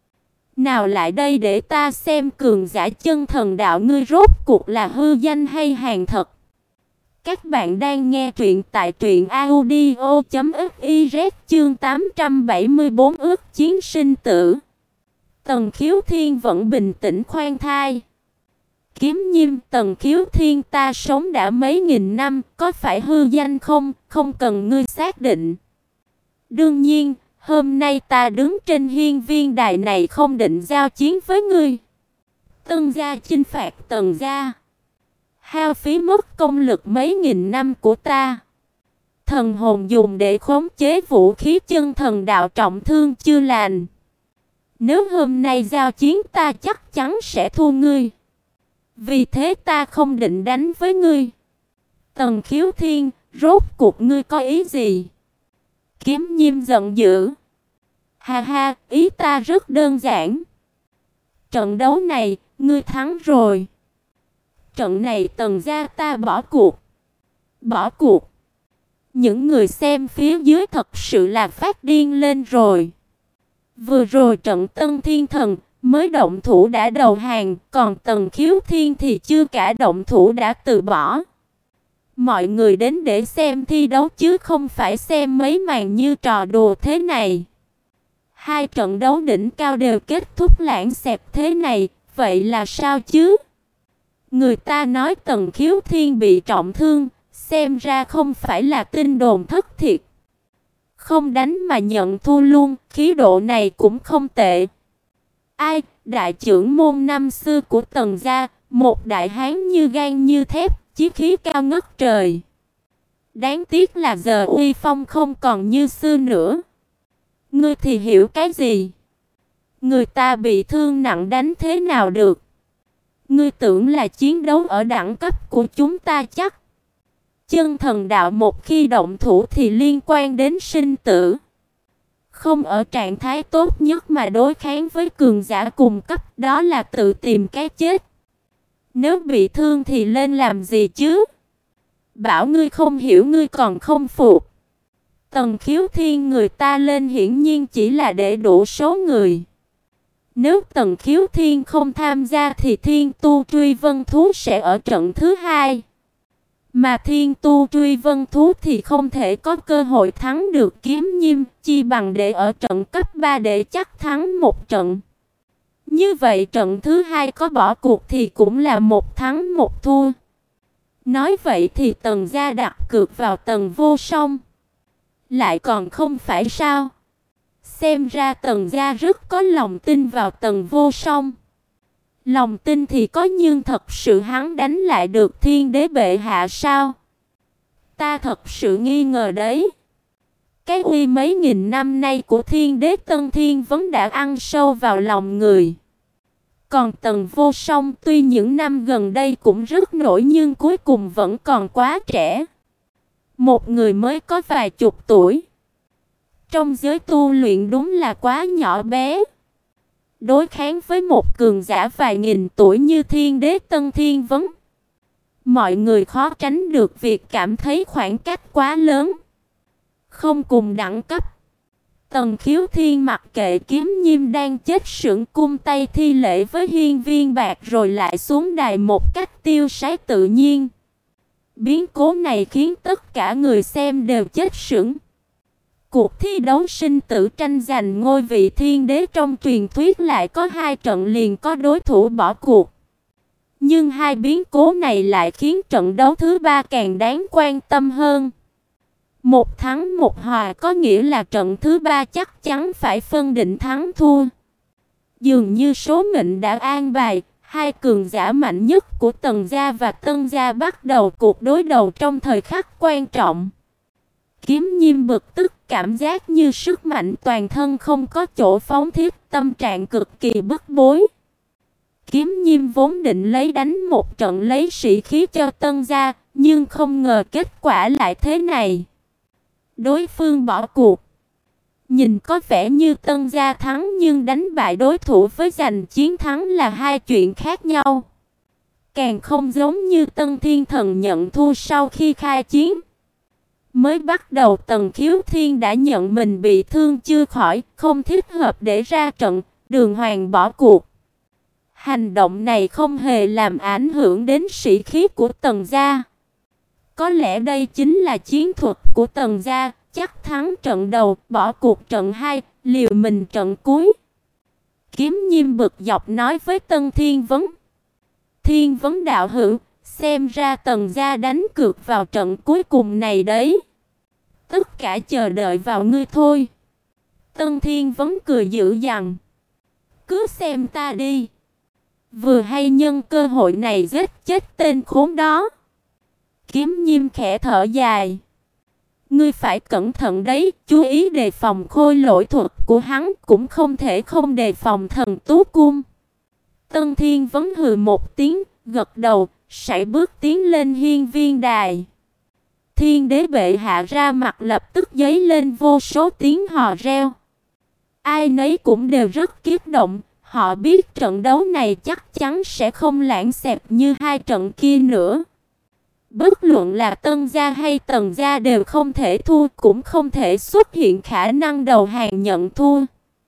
Nào lại đây để ta xem cường giả chân thần đạo ngươi rốt cuộc là hư danh hay hàng thật. Các bạn đang nghe truyện tại truyện audio chấm fiz chương tám trăm bảy mươi tư ước chiến sinh tử. Tần Khiếu Thiên vẫn bình tĩnh khoan thai. Kiếm Nhiêm, Tần Khiếu Thiên ta sống đã mấy nghìn năm, có phải hư danh không, không cần ngươi xác định. Đương nhiên, hôm nay ta đứng trên hiên viên đài này không định giao chiến với ngươi. Tân gia chinh phạt Tần gia, hao phí mất công lực mấy nghìn năm của ta. Thần hồn dùng để khống chế vũ khí chân thần đạo trọng thương chưa lành. Nếu hôm nay giao chiến ta chắc chắn sẽ thua ngươi. Vì thế ta không định đánh với ngươi. Tần Khiếu Thiên, rốt cuộc ngươi có ý gì? Kiếm Nhiêm giận dữ. Ha ha, ý ta rất đơn giản. Trận đấu này, ngươi thắng rồi. Trận này Tần gia ta bỏ cuộc. Bỏ cuộc. Những người xem phía dưới thật sự là phát điên lên rồi. Vừa rồi trận Tân Thiên Thần mới động thủ đã đầu hàng, còn Tần Khiếu Thiên thì chưa cả động thủ đã từ bỏ. Mọi người đến để xem thi đấu chứ không phải xem mấy màn như trò đùa thế này. Hai trận đấu đỉnh cao đều kết thúc lãng xẹt thế này, vậy là sao chứ? Người ta nói Tần Khiếu Thiên bị trọng thương, xem ra không phải là tin đồn thất thiệt. Không đánh mà nhận thua luôn, khí độ này cũng không tệ. Ai, đại trưởng môn năm xưa của Tần gia, một đại hán như gan như thép, chí khí cao ngất trời. Đáng tiếc là giờ uy phong không còn như xưa nữa. Ngươi thì hiểu cái gì? Người ta bị thương nặng đánh thế nào được? Ngươi tưởng là chiến đấu ở đẳng cấp của chúng ta chắc? Chân thần đạo một khi động thủ thì liên quan đến sinh tử. Không ở trạng thái tốt nhất mà đối kháng với cường giả cùng cấp, đó là tự tìm cái chết. Nếu bị thương thì lên làm gì chứ? Bảo ngươi không hiểu ngươi còn không phục. Tần Khiếu Thiên người ta lên hiển nhiên chỉ là để đủ số người. Nếu Tần Khiếu Thiên không tham gia thì Thiên Tu Truy Vân Thú sẽ ở trận thứ hai. Mà Thiên Tu Truy Vân Thú thì không thể có cơ hội thắng được Kiếm Nhiêm, chi bằng để ở trận cấp ba để chắc thắng một trận. Như vậy trận thứ hai có bỏ cuộc thì cũng là một thắng một thua. Nói vậy thì Tần gia đặt cược vào Tần Vô Song. Lại còn không phải sao? Xem ra Tần gia rất có lòng tin vào Tần Vô Song. Lòng tin thì có, nhưng thật sự hắn đánh lại được Thiên Đế bệ hạ sao? Ta thật sự nghi ngờ đấy. Cái uy mấy nghìn năm nay của Thiên Đế Tân Thiên vẫn đã ăn sâu vào lòng người. Còn Tần Vô Song tuy những năm gần đây cũng rất nổi nhưng cuối cùng vẫn còn quá trẻ. Một người mới có vài chục tuổi. Trong giới tu luyện đúng là quá nhỏ bé. Đối kháng với một cường giả vài nghìn tuổi như Thiên Đế Tân Thiên Vấn, mọi người khó tránh được việc cảm thấy khoảng cách quá lớn, không cùng đẳng cấp. Tần Khiếu Thiên mặc kệ Kiếm Nhiêm đang chết sững cung tay thi lễ với hiên viên bạc rồi lại xuống đài một cách tiêu sái tự nhiên. Biến cố này khiến tất cả người xem đều chết sững. Cuộc thi đấu sinh tử tranh giành ngôi vị thiên đế trong truyền thuyết lại có hai trận liền có đối thủ bỏ cuộc. Nhưng hai biến cố này lại khiến trận đấu thứ ba càng đáng quan tâm hơn. Một thắng một hòa có nghĩa là trận thứ ba chắc chắn phải phân định thắng thua. Dường như số mệnh đã an bài, hai cường giả mạnh nhất của Tần gia và Tân gia bắt đầu cuộc đối đầu trong thời khắc quan trọng. Kiếm Nhiêm bực tức, cảm giác như sức mạnh toàn thân không có chỗ phóng thiết, tâm trạng cực kỳ bức bối. Kiếm Nhiêm vốn định lấy đánh một trận lấy sĩ khí cho Tân gia, nhưng không ngờ kết quả lại thế này. Đối phương bỏ cuộc. Nhìn có vẻ như Tân gia thắng, nhưng đánh bại đối thủ với giành chiến thắng là hai chuyện khác nhau. Càng không giống như Tân Thiên Thần nhận thua sau khi khai chiến. Mới bắt đầu Tần Khiếu Thiên đã nhận mình bị thương chưa khỏi, không thích hợp để ra trận, đường hoàng bỏ cuộc. Hành động này không hề làm ảnh hưởng đến sĩ khí của Tần gia. Có lẽ đây chính là chiến thuật của Tần gia, chắc thắng trận đầu, bỏ cuộc trận hai, liều mình trận cuối. Kiếm Nhiêm bực dọc nói với Tân Thiên Vấn. Thiên Vấn đạo hữu, xem ra Tần gia đánh cược vào trận cuối cùng này đấy. Tất cả chờ đợi vào ngươi thôi. Tân Thiên Vấn cười dữ dằn. Cứ xem ta đi. Vừa hay nhân cơ hội này giết chết tên khốn đó. Kiếm Nhiêm khẽ thở dài. Ngươi phải cẩn thận đấy, chú ý đề phòng khôi lỗi thuật của hắn, cũng không thể không đề phòng thần tú cung. Tân Thiên Vấn hừ một tiếng, gật đầu, sải bước tiến lên hiên viên đài. Thiên đế bệ hạ ra mặt lập tức dấy lên vô số tiếng hò reo. Ai nấy cũng đều rất kích động, họ biết trận đấu này chắc chắn sẽ không lãng xẹt như hai trận kia nữa. Bất luận là Tân gia hay Tần gia đều không thể thua, cũng không thể xuất hiện khả năng đầu hàng nhận thua.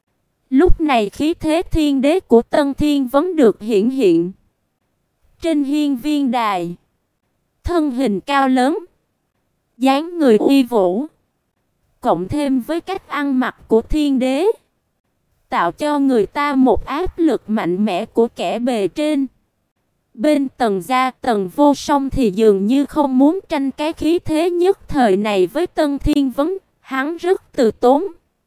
Lúc này khí thế thiên đế của Tân Thiên Vấn được hiển hiện. Trên hiên viên đài, thân hình cao lớn, dáng người uy vũ, cộng thêm với cách ăn mặc của thiên đế, tạo cho người ta một áp lực mạnh mẽ của kẻ bề trên. Bên Tần gia, Tần Vô Song thì dường như không muốn tranh cái khí thế nhất thời này với Tân Thiên Vấn, hắn rất từ tốn.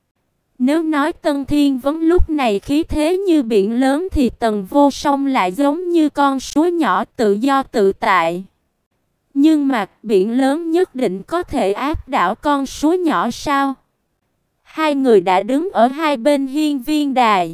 Nếu nói Tân Thiên Vấn lúc này khí thế như biển lớn thì Tần Vô Song lại giống như con suối nhỏ tự do tự tại. Nhưng mà biển lớn nhất định có thể áp đảo con suối nhỏ sao? Hai người đã đứng ở hai bên hiên viên đài.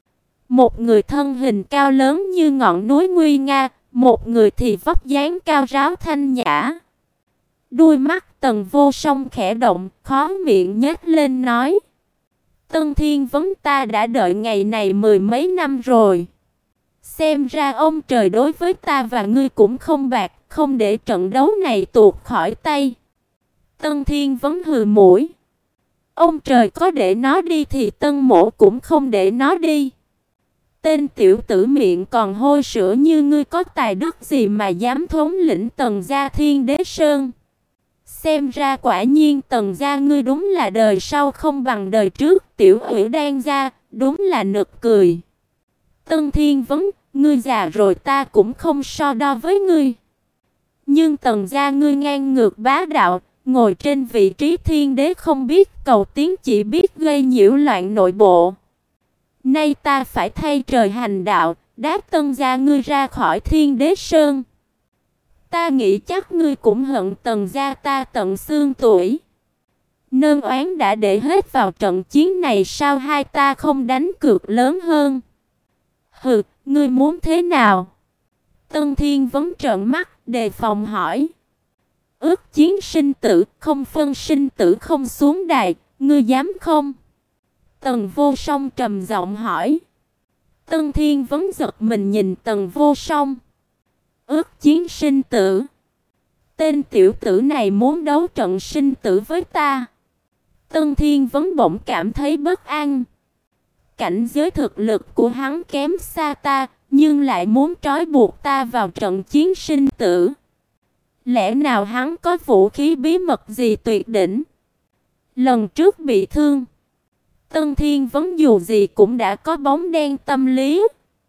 Một người thân hình cao lớn như ngọn núi nguy nga, một người thì vóc dáng cao ráo thanh nhã. Đuôi mắt Tần Vô Song khẽ động, khó miệng nhếch lên nói: Tân Thiên Vấn, ta đã đợi ngày này mười mấy năm rồi. Xem ra ông trời đối với ta và ngươi cũng không bạc, không để trận đấu này tuột khỏi tay. Tân Thiên Vấn hừ mũi. Ông trời có để nó đi thì Tân Mỗ cũng không để nó đi. Tên tiểu tử miệng còn hôi sữa như ngươi có tài đức gì mà dám thống lĩnh Tần gia Thiên Đế Sơn? Xem ra quả nhiên Tần gia ngươi đúng là đời sau không bằng đời trước, tiểu ủy đan gia, đúng là nực cười. Tân Thiên Vấn, ngươi già rồi ta cũng không so đo với ngươi. Nhưng Tần gia ngươi ngang ngược bá đạo, ngồi trên vị trí thiên đế không biết cầu tiến, chỉ biết gây nhiễu loạn nội bộ. Nay ta phải thay trời hành đạo, đáp Tân gia ngươi ra khỏi Thiên Đế Sơn. Ta nghĩ chắc ngươi cũng hận Tần gia ta tận xương tuổi. Nơn oán đã để hết vào trận chiến này, sao hai ta không đánh cược lớn hơn? Hừ, ngươi muốn thế nào? Tân Thiên Vấn trợn mắt, đề phòng hỏi. Ước chiến sinh tử, không phân sinh tử không xuống đài, ngươi dám không? Tần Vô Song trầm giọng hỏi. Tân Thiên Vấn giật mình nhìn Tần Vô Song. Ước chiến sinh tử? Tên tiểu tử này muốn đấu trận sinh tử với ta. Tân Thiên Vấn bỗng cảm thấy bất an. Cảnh giới thực lực của hắn kém xa ta, nhưng lại muốn trói buộc ta vào trận chiến sinh tử. Lẽ nào hắn có vũ khí bí mật gì tuyệt đỉnh? Lần trước bị thương, Tân Thiên Vấn dù gì cũng đã có bóng đen tâm lý.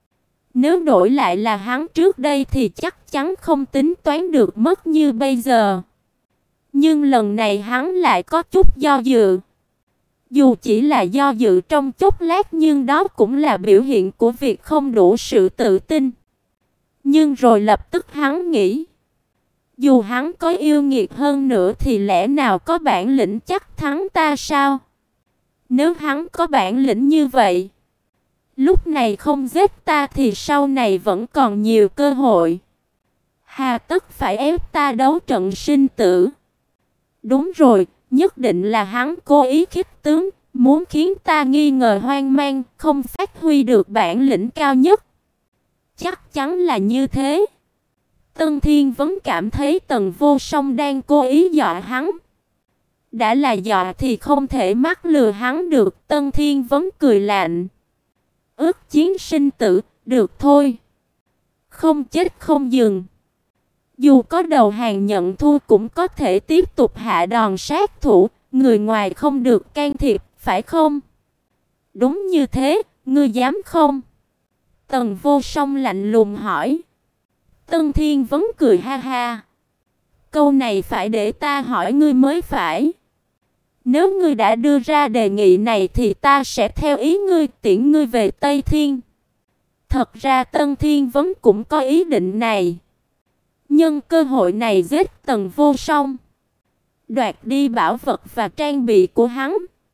Nếu đổi lại là hắn trước đây thì chắc chắn không tính toán được mất như bây giờ. Nhưng lần này hắn lại có chút do dự. Dù chỉ là do dự trong chốc lát, nhưng đó cũng là biểu hiện của việc không đủ sự tự tin. Nhưng rồi lập tức hắn nghĩ, Dù hắn có yêu nghiệt hơn nữa thì lẽ nào có bản lĩnh chắc thắng ta sao? Nếu hắn có bản lĩnh như vậy, lúc này không giết ta thì sau này vẫn còn nhiều cơ hội. Hà tất phải ép ta đấu trận sinh tử. Đúng rồi, nhất định là hắn cố ý khích tướng, muốn khiến ta nghi ngờ hoang mang, không phát huy được bản lĩnh cao nhất. Chắc chắn là như thế. Tân Thiên vẫn cảm thấy Tần Vô Song đang cố ý dọa hắn. Đã là dọa thì không thể mắc lừa hắn được. Tân Thiên vẫn cười lạnh. Ước chiến sinh tử, được thôi. Không chết không dừng. Dù có đầu hàng nhận thua cũng có thể tiếp tục hạ đòn sát thủ. Người ngoài không được can thiệp, phải không? Đúng như thế, ngươi dám không? Tần Vô Song lạnh lùng hỏi. Tân Thiên vẫn cười ha ha. Câu này phải để ta hỏi ngươi mới phải. Nếu ngươi đã đưa ra đề nghị này thì ta sẽ theo ý ngươi, tiễn ngươi về Tây Thiên. Thật ra Tân Thiên vẫn cũng có ý định này. Nhân cơ hội này giết Tần Vô Song, đoạt đi bảo vật và trang bị của hắn.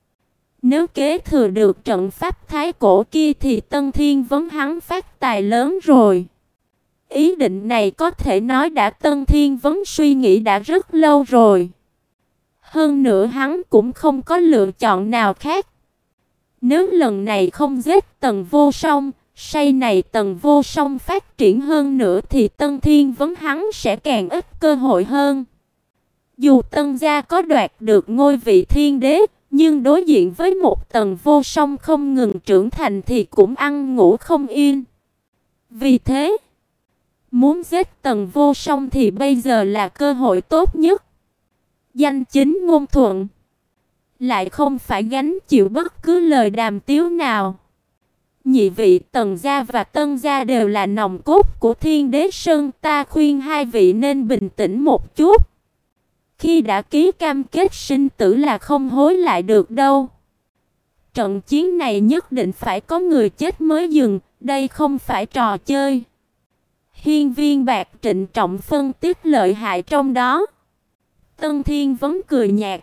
Nếu kế thừa được trận pháp thái cổ kia thì Tân Thiên vấn hắn phát tài lớn rồi. Ý định này có thể nói đã Tân Thiên vấn suy nghĩ đã rất lâu rồi. Hơn nữa hắn cũng không có lựa chọn nào khác. Nếu lần này không giết Tần Vô Song, sau này Tần Vô Song phát triển hơn nữa thì Tân Thiên vấn hắn sẽ càng ít cơ hội hơn. Dù Tân gia có đoạt được ngôi vị thiên đế, nhưng đối diện với một Tần Vô Song không ngừng trưởng thành thì cũng ăn ngủ không yên. Vì thế, muốn giết Tần Vô Song thì bây giờ là cơ hội tốt nhất. Danh chính ngôn thuận, lại không phải gánh chịu bất cứ lời đàm tiếu nào. Nhị vị Tần gia và Tân gia đều là nòng cốt của Thiên Đế Sơn, ta khuyên hai vị nên bình tĩnh một chút. Khi đã ký cam kết sinh tử là không hối lại được đâu. Trận chiến này nhất định phải có người chết mới dừng, đây không phải trò chơi. Hiên Viên Bạc trịnh trọng phân tích lợi hại trong đó. Tân Thiên vẫn cười nhạt.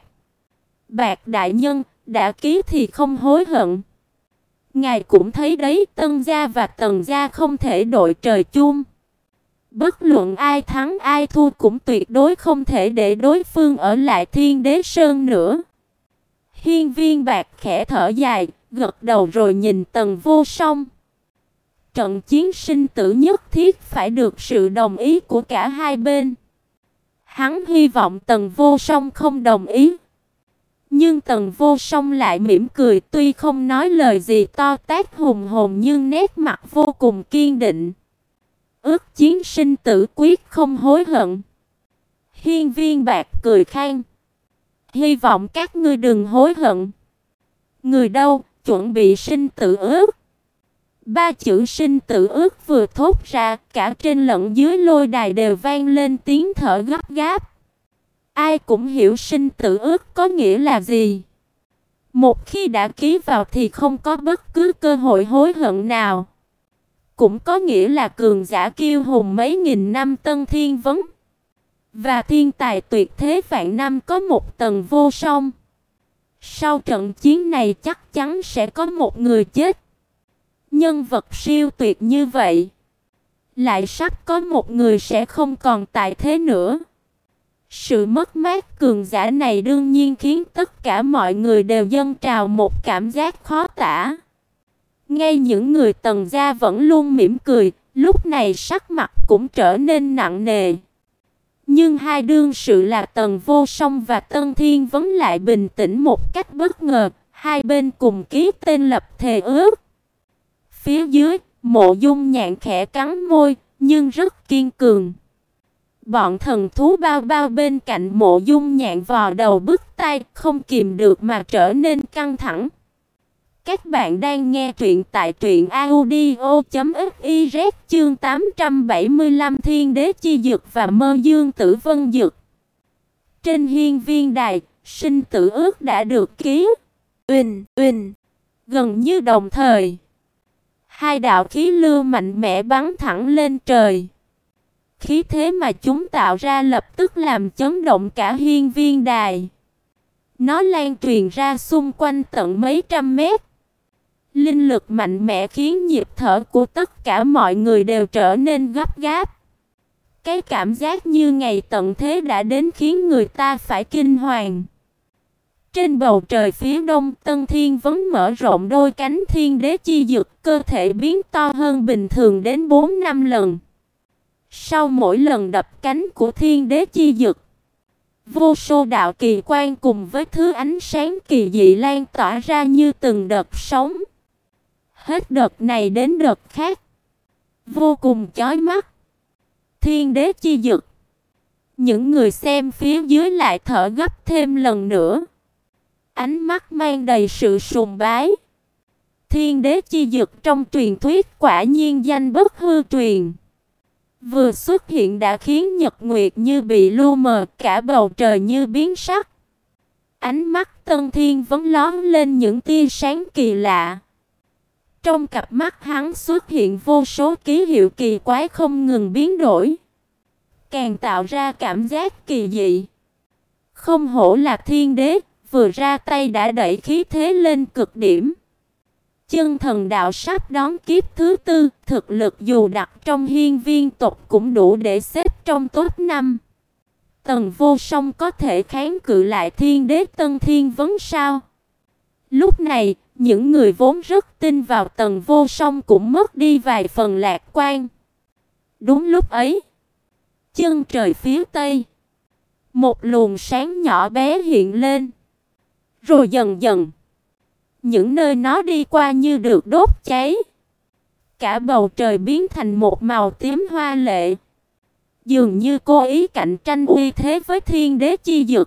Bạc đại nhân, đã ký thì không hối hận. Ngài cũng thấy đấy, Tân gia và Tần gia không thể đội trời chung. Bất luận ai thắng ai thua cũng tuyệt đối không thể để đối phương ở lại Thiên Đế Sơn nữa. Hiên Viên Bạc khẽ thở dài, gật đầu rồi nhìn Tần Vô Song. Trận chiến sinh tử nhất thiết phải được sự đồng ý của cả hai bên. Hắn hy vọng Tần Vô Song không đồng ý. Nhưng Tần Vô Song lại mỉm cười, tuy không nói lời gì to tát hùng hồn nhưng nét mặt vô cùng kiên định. Ước chiến sinh tử quyết không hối hận. Hiên Viên Bạc cười khan. Hy vọng các ngươi đừng hối hận. Người đâu, chuẩn bị sinh tử ước. Ba chữ sinh tử ước vừa thốt ra, cả trên lẫn dưới lôi đài đều vang lên tiếng thở gấp gáp. Ai cũng hiểu sinh tử ước có nghĩa là gì. Một khi đã ký vào thì không có bất cứ cơ hội hối hận nào. Cũng có nghĩa là cường giả kiêu hùng mấy nghìn năm Tân Thiên vấn và thiên tài tuyệt thế vạn năm có một Tần Vô Song. Sau trận chiến này chắc chắn sẽ có một người chết. Nhân vật siêu tuyệt như vậy, lại sắp có một người sẽ không còn tại thế nữa. Sự mất mát cường giả này đương nhiên khiến tất cả mọi người đều dâng trào một cảm giác khó tả. Ngay những người Tần gia vẫn luôn mỉm cười, lúc này sắc mặt cũng trở nên nặng nề. Nhưng hai đương sự là Tần Vô Song và Tân Thiên vấn lại bình tĩnh một cách bất ngờ, hai bên cùng ký tên lập thề ước. Phía dưới, Mộ Dung Nhạn khẽ cắn môi, nhưng rất kiên cường. Bọn thần thú bao bao bên cạnh Mộ Dung Nhạn vò đầu bứt tai, không kìm được mà trở nên căng thẳng. Các bạn đang nghe truyện tại truyện audio chấm fiz chương tám trăm bảy mươi lăm Thiên Đế Chi Dực và Mơ Dương Tử Vân Dực. Trên hiên viên đài, sinh tử ước đã được ký. Uỳnh, uỳnh, gần như đồng thời, hai đạo khí lưu mạnh mẽ bắn thẳng lên trời. Khí thế mà chúng tạo ra lập tức làm chấn động cả hiên viên đài. Nó lan truyền ra xung quanh tận mấy trăm mét. Linh lực mạnh mẽ khiến nhịp thở của tất cả mọi người đều trở nên gấp gáp. Cái cảm giác như ngày tận thế đã đến khiến người ta phải kinh hoàng. Trên bầu trời phía đông, Tân Thiên Vấn mở rộng đôi cánh thiên đế chi dực, cơ thể biến to hơn bình thường đến bốn năm lần. Sau mỗi lần đập cánh của thiên đế chi dực, vô số đạo kỳ quan cùng với thứ ánh sáng kỳ dị lan tỏa ra như từng đợt sóng. Hết đợt này đến đợt khác, vô cùng chói mắt. Thiên đế chi dực. Những người xem phía dưới lại thở gấp thêm lần nữa. Ánh mắt mang đầy sự sùng bái. Thiên đế chi dực trong truyền thuyết quả nhiên danh bất hư truyền. Vừa xuất hiện đã khiến nhật nguyệt như bị lu mờ, cả bầu trời như biến sắc. Ánh mắt Tân Thiên Vấn lóe lên những tia sáng kỳ lạ. Trong cặp mắt hắn xuất hiện vô số ký hiệu kỳ quái không ngừng biến đổi, càng tạo ra cảm giác kỳ dị. Không hổ là thiên đế, vừa ra tay đã đẩy khí thế lên cực điểm. Chân thần đạo sắp đón kiếp thứ tư, thực lực dù đặt trong hiên viên tộc cũng đủ để xếp trong top năm. Tần Vô Song có thể kháng cự lại thiên đế Tân Thiên Vấn sao? Lúc này, những người vốn rất tin vào Tần Vô Song cũng mất đi vài phần lạc quan. Đúng lúc ấy, chân trời phía tây, một luồng sáng nhỏ bé hiện lên, rồi dần dần, những nơi nó đi qua như được đốt cháy. Cả bầu trời biến thành một màu tím hoa lệ, dường như cố ý cạnh tranh uy thế với thiên đế chi dực.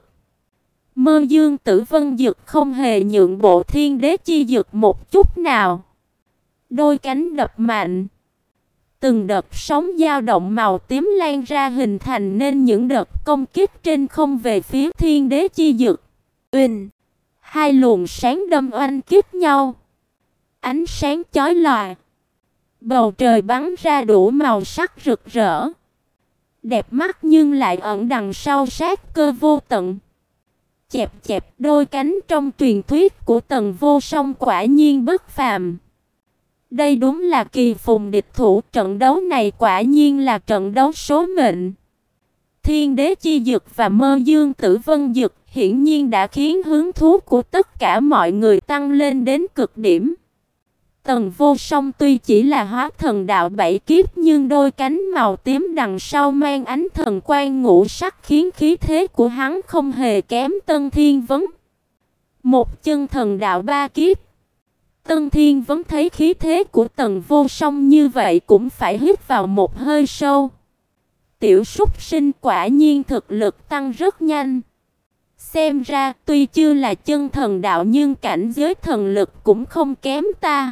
Mơ Dương Tử Vân Dực không hề nhượng bộ thiên đế chi dực một chút nào. Đôi cánh đập mạnh, từng đợt sóng dao động màu tím lan ra hình thành nên những đợt công kích trên không về phía thiên đế chi dực. Uỳnh, hai luồng sáng đâm oanh kích nhau. Ánh sáng chói lòa, bầu trời bắn ra đủ màu sắc rực rỡ, đẹp mắt nhưng lại ẩn đằng sau sát cơ vô tận. Chẹp chẹp, đôi cánh trong truyền thuyết của Tần Vô Song quả nhiên bất phàm. Đây đúng là kỳ phùng địch thủ, trận đấu này quả nhiên là trận đấu số mệnh. Thiên đế chi dực và Mơ Dương Tử Vân Dực hiển nhiên đã khiến hứng thú của tất cả mọi người tăng lên đến cực điểm. Tần Vô Song tuy chỉ là hóa thần đạo bảy kiếp nhưng đôi cánh màu tím đằng sau mang ánh thần quang ngũ sắc khiến khí thế của hắn không hề kém Tân Thiên Vấn. Một chân thần đạo ba kiếp. Tân Thiên Vấn thấy khí thế của Tần Vô Song như vậy cũng phải hít vào một hơi sâu. Tiểu súc sinh quả nhiên thực lực tăng rất nhanh. Xem ra tuy chưa là chân thần đạo nhưng cảnh giới thần lực cũng không kém ta.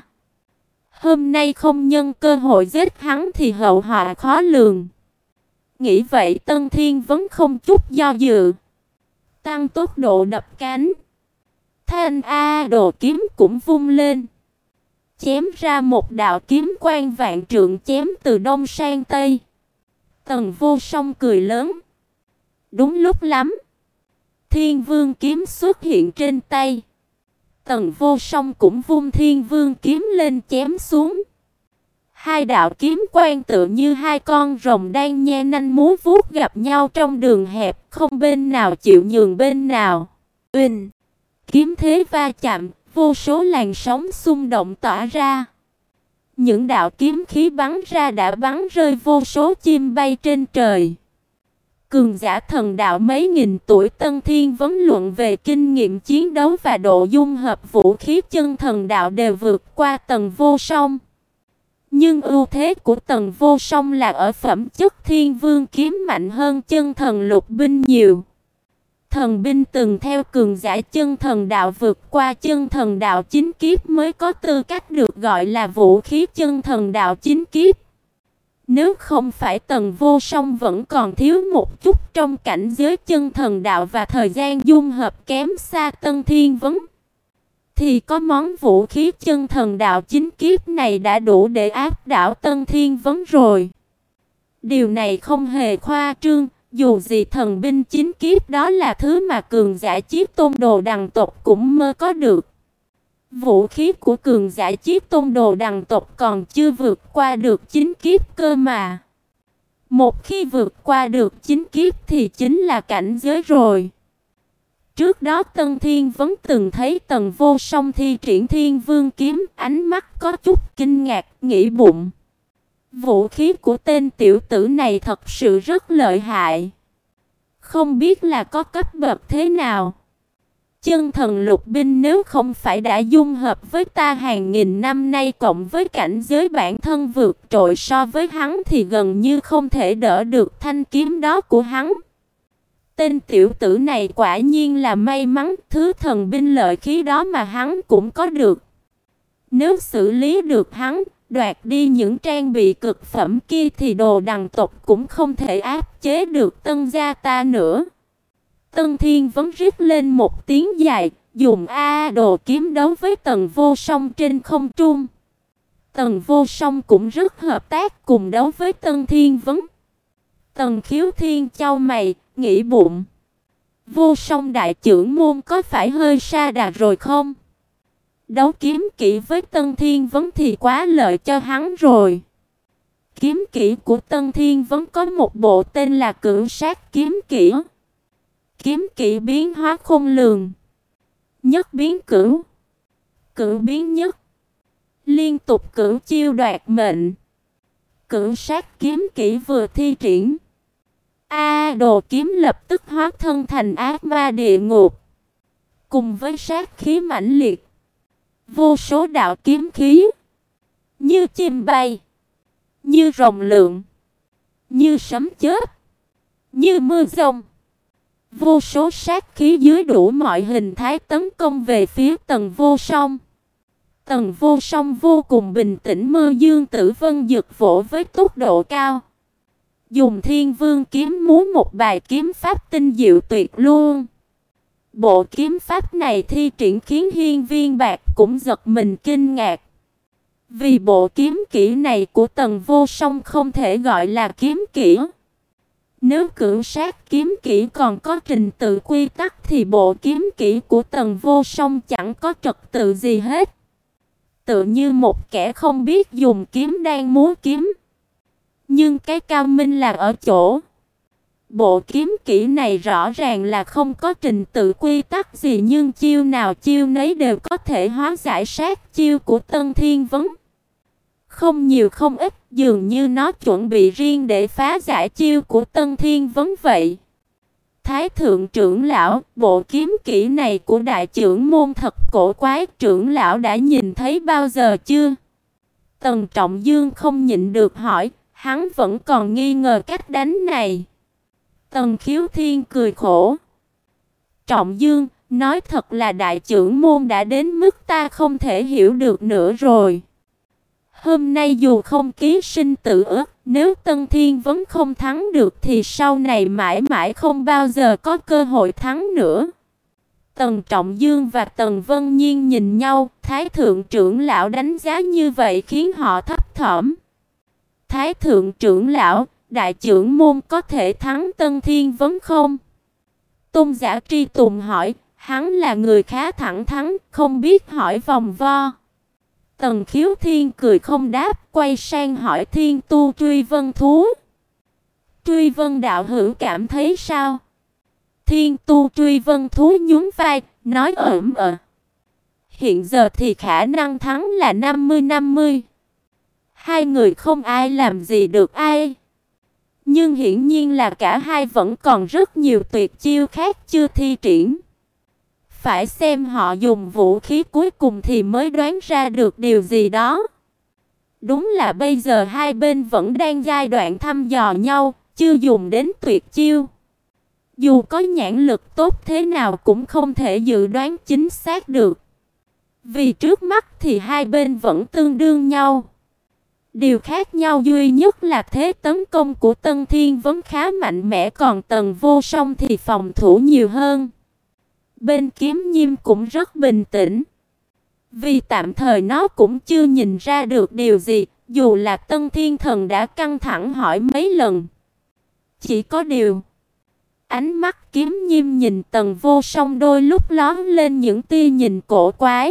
Hôm nay không nhân cơ hội giết hắn thì hậu họa khó lường. Nghĩ vậy Tân Thiên Vấn không chút do dự, tăng tốc độ đập cánh. Thanh A Đồ kiếm cũng vung lên, chém ra một đạo kiếm quang vạn trượng chém từ đông sang tây. Tần Vô Song cười lớn. Đúng lúc lắm, Thiên Vương kiếm xuất hiện trên tay. Tần Vô Song cũng vung Thiên Vương kiếm lên chém xuống. Hai đạo kiếm quang tựa như hai con rồng đang nhe nanh múa vuốt gặp nhau trong đường hẹp, không bên nào chịu nhường bên nào. Uỳnh, kiếm thế va chạm, vô số làn sóng xung động tỏa ra. Những đạo kiếm khí bắn ra đã bắn rơi vô số chim bay trên trời. Cường giả thần đạo mấy nghìn tuổi Tân Thiên Vấn luận về kinh nghiệm chiến đấu và độ dung hợp vũ khí chân thần đạo đều vượt qua Tần Vô Song. Nhưng ưu thế của Tần Vô Song là ở phẩm chất Thiên Vương kiếm mạnh hơn chân thần lục binh nhiều. Thần binh từng theo cường giả chân thần đạo vượt qua chân thần đạo chính kiếp mới có tư cách được gọi là vũ khí chân thần đạo chính kiếp. Nếu không phải Tần Vô Song vẫn còn thiếu một chút trong cảnh giới chân thần đạo và thời gian dung hợp kém xa Tân Thiên Vấn, thì có món vũ khí chân thần đạo chính kiếp này đã đủ để áp đảo Tân Thiên Vấn rồi. Điều này không hề khoa trương, dù gì thần binh chính kiếp đó là thứ mà cường giả Chiếc Tôn Đồ Đằng tộc cũng mơ có được. Vũ khí của cường giả Chiếc Tôn Đồ Đằng tộc còn chưa vượt qua được chính kiếp cơ mà. Một khi vượt qua được chính kiếp thì chính là cảnh giới rồi. Trước đó Tân Thiên vẫn từng thấy Tần Vô Song thi triển Thiên Vương kiếm, ánh mắt có chút kinh ngạc, nghĩ bụng. Vũ khí của tên tiểu tử này thật sự rất lợi hại. Không biết là có cấp bậc thế nào. Chân thần lục binh nếu không phải đã dung hợp với ta hàng nghìn năm nay, cộng với cảnh giới bản thân vượt trội so với hắn thì gần như không thể đỡ được thanh kiếm đó của hắn. Tên tiểu tử này quả nhiên là may mắn, thứ thần binh lợi khí đó mà hắn cũng có được. Nếu xử lý được hắn, đoạt đi những trang bị cực phẩm kia thì Đồ Đằng tộc cũng không thể áp chế được Tân gia ta nữa. Tân Thiên vẫn rít lên một tiếng dài, dùng A Đồ kiếm đấu với Tần Vô Song trên không trung. Tần Vô Song cũng rất hợp tác cùng đấu với Tân Thiên Vấn. Tần Khiếu Thiên chau mày, nghĩ bụng. Vô Song đại trưởng môn có phải hơi sa đà rồi không? Đấu kiếm kỹ với Tân Thiên Vấn thì quá lợi cho hắn rồi. Kiếm kỹ của Tân Thiên Vấn có một bộ tên là Cửu Sát kiếm kỹ. Kiếm kỹ biến hóa khôn lường. Nhất biến cửu, cửu biến nhất, liên tục cửu chiêu đoạt mệnh. Cửu sát kiếm kỹ vừa thi triển, A Đồ kiếm lập tức hóa thân thành ác ma địa ngục. Cùng với sát khí mãnh liệt, vô số đạo kiếm khí như chim bay, như rồng lượn, như sấm chớp, như mưa rông. Vô số sát khí dưới đủ mọi hình thái tấn công về phía Tần Vô Song. Tần Vô Song vô cùng bình tĩnh, mơ dương tử vân dực vỗ với tốc độ cao. Dùng Thiên Vương kiếm múa một bài kiếm pháp tinh diệu tuyệt luôn. Bộ kiếm pháp này thi triển khiến Hiên Viên Bạc cũng giật mình kinh ngạc. Vì bộ kiếm kỹ này của Tần Vô Song không thể gọi là kiếm kỹ. Nếu cửu sát kiếm kỹ còn có trình tự quy tắc thì bộ kiếm kỹ của Tần Vô Song chẳng có trật tự gì hết. Tự như một kẻ không biết dùng kiếm đang múa kiếm. Nhưng cái cao minh là ở chỗ, bộ kiếm kỹ này rõ ràng là không có trình tự quy tắc gì, nhưng chiêu nào chiêu nấy đều có thể hóa giải sát chiêu của Tân Thiên Vấn. Không nhiều không ít, dường như nó chuẩn bị riêng để phá giải chiêu của Tân Thiên Vấn vậy. Thái thượng trưởng lão, bộ kiếm kỹ này của đại trưởng môn thật cổ quái, trưởng lão đã nhìn thấy bao giờ chưa? Tần Trọng Dương không nhịn được hỏi, hắn vẫn còn nghi ngờ cách đánh này. Tần Khiếu Thiên cười khổ. Trọng Dương, nói thật là đại trưởng môn đã đến mức ta không thể hiểu được nữa rồi. Hôm nay dù không ký sinh tử ước, nếu Tân Thiên Vấn không thắng được thì sau này mãi mãi không bao giờ có cơ hội thắng nữa. Tần Trọng Dương và Tần Vân Nhiên nhìn nhau, Thái thượng trưởng lão đánh giá như vậy khiến họ thấp thỏm. Thái thượng trưởng lão, đại trưởng môn có thể thắng Tân Thiên Vấn không? Tôn giả Tri Tùng hỏi, hắn là người khá thẳng thắn, không biết hỏi vòng vo. Tần Khiếu Thiên cười không đáp, quay sang hỏi Thiên Tu Truy Vân Thú. Truy Vân đạo hữu cảm thấy sao? Thiên Tu Truy Vân Thú nhún vai, nói ẩm ờ. Hiện giờ thì khả năng thắng là năm mươi năm mươi. Hai người không ai làm gì được ai. Nhưng hiển nhiên là cả hai vẫn còn rất nhiều tuyệt chiêu khác chưa thi triển. Phải xem họ dùng vũ khí cuối cùng thì mới đoán ra được điều gì đó. Đúng là bây giờ hai bên vẫn đang giai đoạn thăm dò nhau, chưa dùng đến tuyệt chiêu. Dù có nhãn lực tốt thế nào cũng không thể dự đoán chính xác được. Vì trước mắt thì hai bên vẫn tương đương nhau. Điều khác nhau duy nhất là thế tấn công của Tân Thiên Vấn khá mạnh mẽ, còn Tần Vô Song thì phòng thủ nhiều hơn. Bên Kiếm Nhiêm cũng rất bình tĩnh. Vì tạm thời nó cũng chưa nhìn ra được điều gì, Dù là Tân Thiên Thần đã căng thẳng hỏi mấy lần. Chỉ có điều, ánh mắt kiếm nhiêm nhìn Tần Vô Song đôi lúc lóe lên những tia nhìn cổ quái,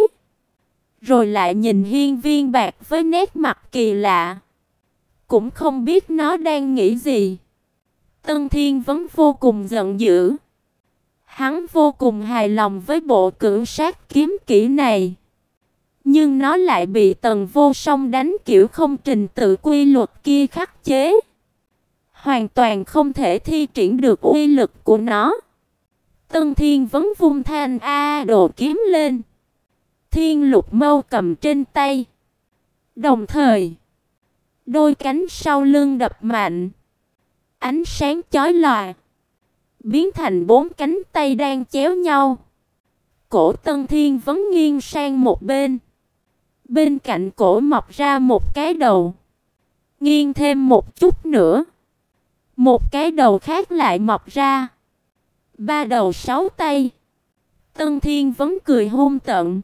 rồi lại nhìn hiên viên bạc với nét mặt kỳ lạ. Cũng không biết nó đang nghĩ gì. Tân Thiên vẫn vô cùng giận dữ. Hắn vô cùng hài lòng với bộ cửu sát kiếm kỹ này. Nhưng nó lại bị Tần Vô Song đánh kiểu không trình tự quy luật kia khắc chế. Hoàn toàn không thể thi triển được uy lực của nó. Tân Thiên vẫn vung thanh A đồ kiếm lên. Thiên lục mâu cầm trên tay. Đồng thời, đôi cánh sau lưng đập mạnh. Ánh sáng chói lòa, biến thành bốn cánh tay đang chéo nhau. Cổ Tân Thiên vẫn nghiêng sang một bên. Bên cạnh cổ mọc ra một cái đầu. Nghiêng thêm một chút nữa, một cái đầu khác lại mọc ra. Ba đầu sáu tay. Tân Thiên vẫn cười hung tợn.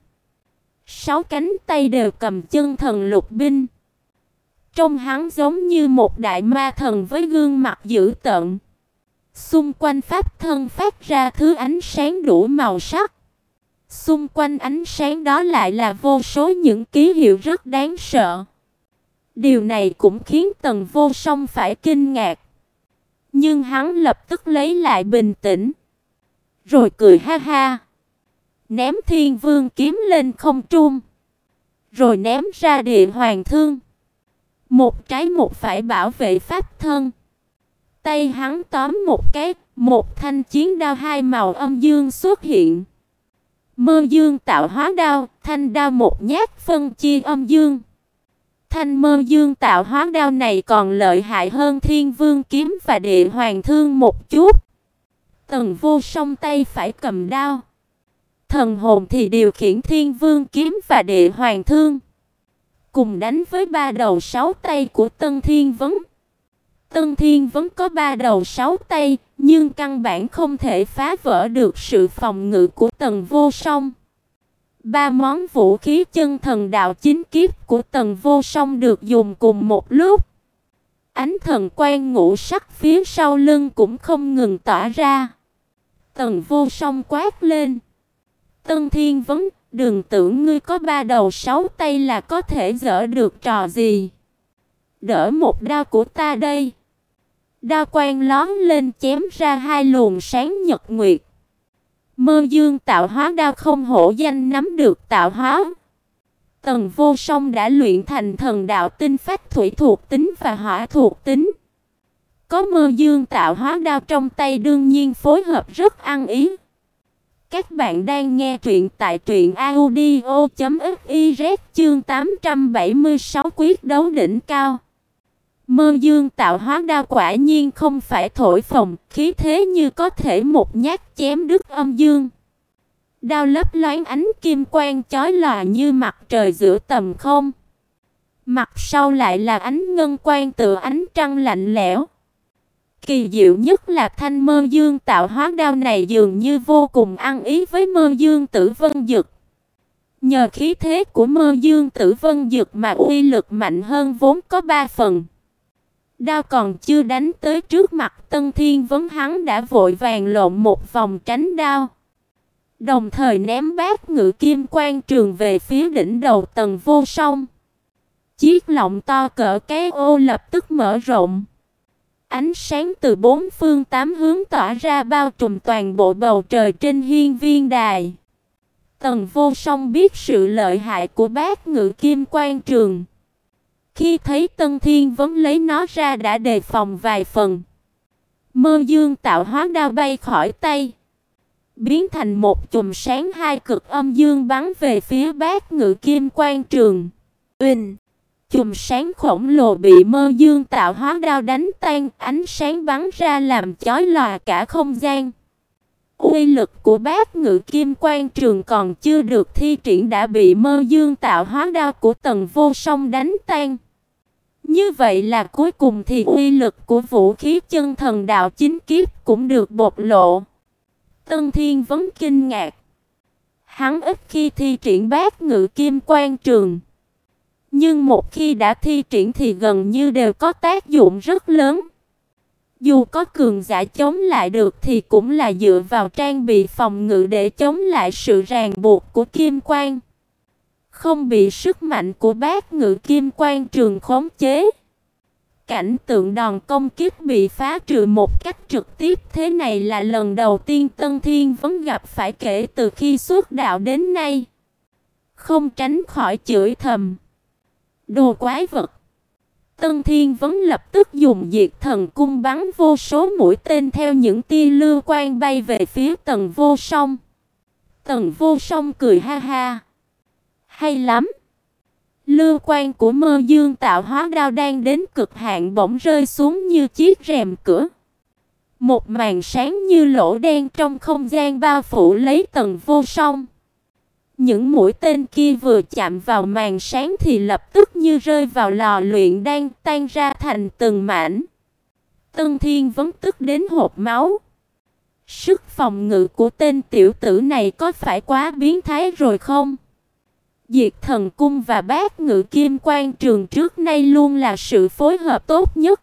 Sáu cánh tay đều cầm chân thần lục binh. Trông hắn giống như một đại ma thần với gương mặt dữ tợn. Xung quanh pháp thân phát ra thứ ánh sáng đủ màu sắc. Xung quanh ánh sáng đó lại là vô số những ký hiệu rất đáng sợ. Điều này cũng khiến Tần Vô Song phải kinh ngạc. Nhưng hắn lập tức lấy lại bình tĩnh, rồi cười ha ha, ném Thiên Vương kiếm lên không trung, rồi ném ra Địa Hoàng thương. Một trái một phải bảo vệ pháp thân. Tay hắn tóm một cái, một thanh chiến đao hai màu âm dương xuất hiện. Mơ dương tạo hóa đao, thanh đao một nhát phân chia âm dương. Thanh mơ dương tạo hóa đao này còn lợi hại hơn Thiên Vương kiếm và Địa Hoàng thương một chút. Tần Vô Song tay phải cầm đao, thần hồn thì điều khiển Thiên Vương kiếm và Địa Hoàng thương, cùng đánh với ba đầu sáu tay của Tân Thiên Vấn. Tân Thiên Vấn có ba đầu sáu tay, nhưng căn bản không thể phá vỡ được sự phòng ngự của Tần Vô Song. Ba món vũ khí chân thần đạo chính kiếp của Tần Vô Song được dùng cùng một lúc. Ánh thần quang ngũ sắc phía sau lưng cũng không ngừng tỏa ra. Tần Vô Song quát lên: Tân Thiên Vấn, đừng tưởng ngươi có ba đầu sáu tay là có thể giở được trò gì. Đỡ một đao của ta đây. Đao quang lóe lên chém ra hai luồng sáng nhật nguyệt. Mơ dương tạo hóa đao không hổ danh nắm được tạo hóa. Tần Vô Song đã luyện thành thần đạo tinh phách thủy thuộc tính và hỏa thuộc tính. Có mơ dương tạo hóa đao trong tay đương nhiên phối hợp rất ăn ý. Các bạn đang nghe truyện tại truyện audio chấm fiz chương tám trăm bảy mươi sáu quyết đấu đỉnh cao. Mơ dương tạo hóa đao quả nhiên không phải thổi phồng, khí thế như có thể một nhát chém đứt âm dương. Đao lấp loáng ánh kim quang chói lòa như mặt trời giữa tầm không. Mặt sau lại là ánh ngân quang tựa ánh trăng lạnh lẽo. Kỳ diệu nhất là thanh mơ dương tạo hóa đao này dường như vô cùng ăn ý với mơ dương tử vân dực. Nhờ khí thế của mơ dương tử vân dực mà uy lực mạnh hơn vốn có ba phần. Đao còn chưa đánh tới trước mặt Tân Thiên Vấn, hắn đã vội vàng lộn một vòng tránh đao. Đồng thời ném bát ngự kim quang trường về phía đỉnh đầu Tần Vô Song. Chiếc lọng to cỡ cái ô lập tức mở rộng. Ánh sáng từ bốn phương tám hướng tỏa ra bao trùm toàn bộ bầu trời trên hiên viên đài. Tần Vô Song biết sự lợi hại của bát ngự kim quang trường. Khi thấy Tân Thiên Vấn lấy nó ra đã đề phòng vài phần. Mơ dương tạo hóa đao bay khỏi tay, biến thành một chùm sáng hai cực âm dương bắn về phía bát ngự kim quang trường. Uỳnh! Chùm sáng khổng lồ bị mơ dương tạo hóa đao đánh tan, ánh sáng bắn ra làm chói lòa cả không gian. Uy lực của bát ngự kim quang trường còn chưa được thi triển đã bị mơ dương tạo hóa đao của Tần Vô Song đánh tan. Như vậy là cuối cùng thì uy lực của vũ khí chân thần đạo chính kiếp cũng được bộc lộ. Tân Thiên Vấn kinh ngạc. Hắn ít khi thi triển bát ngự kim quang trường, Nhưng một khi đã thi triển thì gần như đều có tác dụng rất lớn. Dù có cường giả chống lại được thì cũng là dựa vào trang bị phòng ngự để chống lại sự ràng buộc của kim quang, không bị sức mạnh của bát ngự kim quang trường khống chế. Cảnh tượng đòn công kích bị phá trừ một cách trực tiếp thế này là lần đầu tiên Tân Thiên Vấn gặp phải kể từ khi xuất đạo đến nay. Không tránh khỏi chửi thầm: đồ quái vật! Tân Thiên Vấn lập tức dùng diệt thần cung bắn vô số mũi tên theo những tia lưu quang bay về phía Tần Vô Song. Tần Vô Song cười ha ha: hay lắm! Lưu quang của Mơ Dương tạo hóa đao đang đến cực hạn bỗng rơi xuống như chiếc rèm cửa. Một màn sáng như lỗ đen trong không gian bao phủ lấy Tần Vô Song. Những mũi tên kia vừa chạm vào màn sáng thì lập tức như rơi vào lò luyện đan, tan ra thành từng mảnh. Tân Thiên Vấn tức đến hộc máu. Sức phòng ngự của tên tiểu tử này có phải quá biến thái rồi không? Diệt thần cung và bát ngự kim quang trường trước nay luôn là sự phối hợp tốt nhất.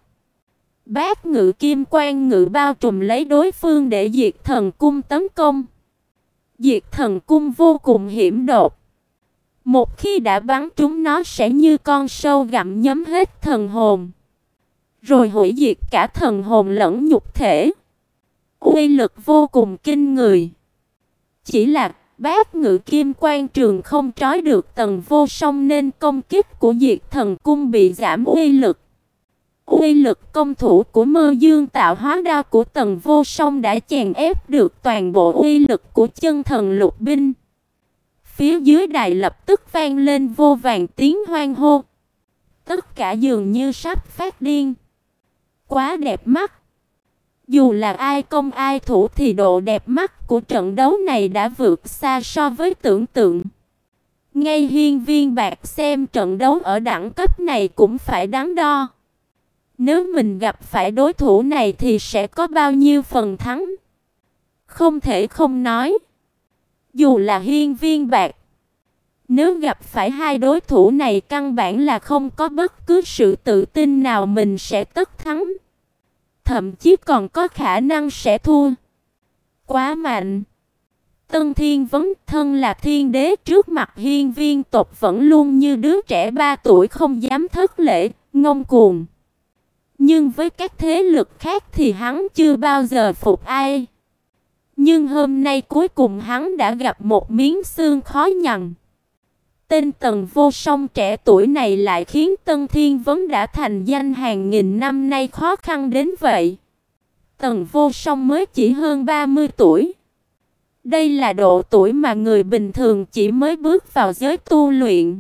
Bát ngự kim quang ngự bao trùm lấy đối phương để diệt thần cung tấn công. Diệt thần cung vô cùng hiểm độc. Một khi đã bắn trúng nó sẽ như con sâu gặm nhấm hết thần hồn, rồi hủy diệt cả thần hồn lẫn nhục thể. Uy lực vô cùng kinh người. Chỉ là bát ngự kim quang trường không trói được Tần Vô Song nên công kích của diệt thần cung bị giảm uy lực. Uy lực công thủ của Mơ Dương tạo hóa đao của Tần Vô Song đã chèn ép được toàn bộ uy lực của chân thần lục binh. Phía dưới đài lập tức vang lên vô vàn tiếng hoan hô. Tất cả dường như sắp phát điên. Quá đẹp mắt! Dù là ai công ai thủ thì độ đẹp mắt của trận đấu này đã vượt xa so với tưởng tượng. Ngay hiên viên bạc xem trận đấu ở đẳng cấp này cũng phải đắn đo. Nếu mình gặp phải đối thủ này thì sẽ có bao nhiêu phần thắng? Không thể không nói. Dù là hiên viên bạc, nếu gặp phải hai đối thủ này căn bản là không có bất cứ sự tự tin nào mình sẽ tất thắng. Thậm chí còn có khả năng sẽ thua. Quá mạnh. Tân Thiên Vấn thân là thiên đế trước mặt hiên viên tộc vẫn luôn như đứa trẻ ba tuổi không dám thất lễ, ngông cuồng. Nhưng với các thế lực khác thì hắn chưa bao giờ phục ai. Nhưng hôm nay cuối cùng hắn đã gặp một miếng xương khó nhằn. Tên Tần Vô Song trẻ tuổi này lại khiến Tân Thiên Vấn đã thành danh hàng nghìn năm nay khó khăn đến vậy. Tần Vô Song mới chỉ hơn ba mươi tuổi. Đây là độ tuổi mà người bình thường chỉ mới bước vào giới tu luyện.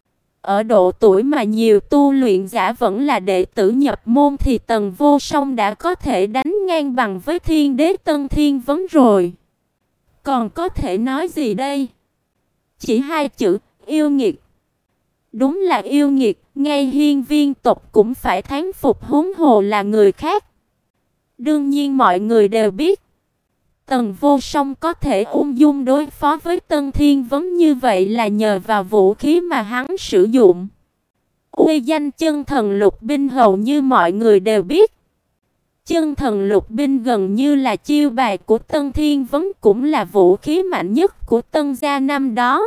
Ở độ tuổi mà nhiều tu luyện giả vẫn là đệ tử nhập môn thì Tần Vô Song đã có thể đánh ngang bằng với thiên đế Tân Thiên Vấn rồi. Còn có thể nói gì đây? Chỉ hai chữ: yêu nghiệt. Đúng là yêu nghiệt, ngay hiên viên tộc cũng phải thán phục huống hồ là người khác. Đương nhiên mọi người đều biết, Tần Vô Song có thể ung dung đối phó với Tân Thiên Vấn như vậy là nhờ vào vũ khí mà hắn sử dụng. Uy danh chân thần lục binh hầu như mọi người đều biết. Chân thần lục binh gần như là chiêu bài của Tân Thiên Vấn, cũng là vũ khí mạnh nhất của Tân gia năm đó.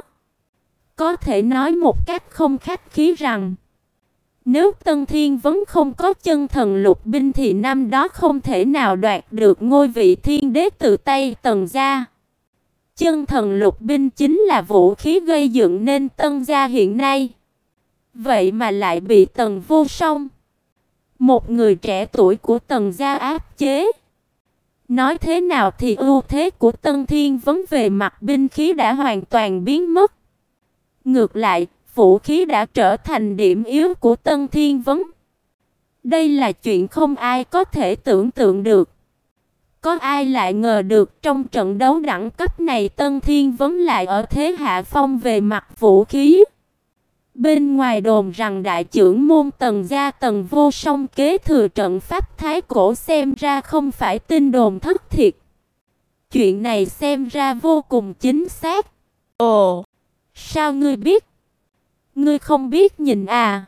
Có thể nói một cách không khách khí rằng, nếu Tân Thiên Vấn không có chân thần lục binh thì năm đó không thể nào đoạt được ngôi vị thiên đế từ tay Tần gia. Chân thần lục binh chính là vũ khí gây dựng nên Tân gia hiện nay. Vậy mà lại bị Tần Vô Song, một người trẻ tuổi của Tần gia áp chế. Nói thế nào thì ưu thế của Tân Thiên Vấn về mặt binh khí đã hoàn toàn biến mất. Ngược lại, vũ khí đã trở thành điểm yếu của Tân Thiên Vấn. Đây là chuyện không ai có thể tưởng tượng được. Có ai lại ngờ được trong trận đấu đẳng cấp này Tân Thiên Vấn lại ở thế hạ phong về mặt vũ khí. Bên ngoài đồn rằng đại trưởng môn Tần gia Tần Vô Song kế thừa trận pháp thái cổ xem ra không phải tin đồn thất thiệt. Chuyện này xem ra vô cùng chính xác. Ồ, sao ngươi biết? Ngươi không biết nhìn à?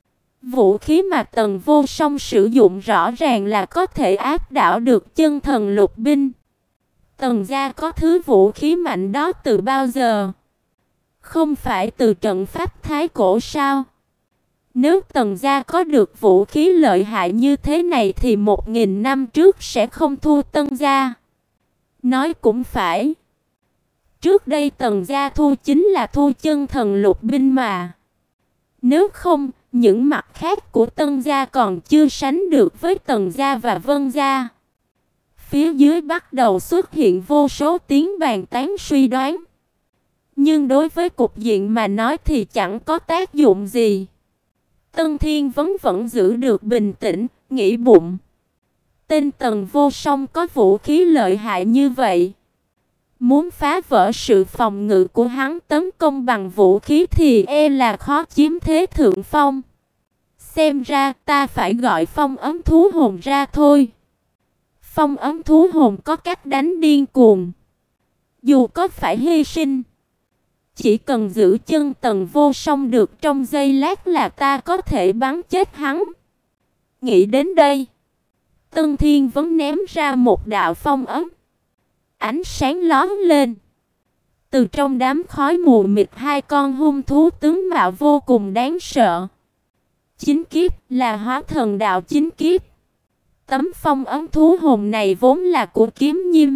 Vũ khí mà Tần Vô Song sử dụng rõ ràng là có thể áp đảo được chân thần lục binh. Tần gia có thứ vũ khí mạnh đó từ bao giờ? Không phải từ trận pháp thái cổ sao? Nếu Tần gia có được vũ khí lợi hại như thế này thì một nghìn năm trước sẽ không thua Tân gia. Nói cũng phải. Trước đây Tần gia thua chính là thua chân thần lục binh mà. Nếu không, những mặt khác của Tân gia còn chưa sánh được với Tần gia và Vân gia. Phía dưới bắt đầu xuất hiện vô số tiếng bàn tán suy đoán. Nhưng đối với cục diện mà nói thì chẳng có tác dụng gì. Tân Thiên Vấn vẫn giữ được bình tĩnh, nghĩ bụng. Tên Tần Vô Song có vũ khí lợi hại như vậy. Muốn phá vỡ sự phòng ngự của hắn tấn công bằng vũ khí thì e là khó chiếm thế thượng phong. Xem ra ta phải gọi phong ấm thú hồn ra thôi. Phong ấm thú hồn có cách đánh điên cuồng. Dù có phải hy sinh, chỉ cần giữ chân Tần Vô Song được trong giây lát là ta có thể bắn chết hắn. Nghĩ đến đây, Tân Thiên Vấn ném ra một đạo phong ấm. Ánh sáng lóe lên. Từ trong đám khói mù mịt hai con hung thú tướng mạo vô cùng đáng sợ. Chính kiếp là hóa thần đạo chính kiếp. Tấm phong ấm thú hồn này vốn là của Kiếm Nhiêm.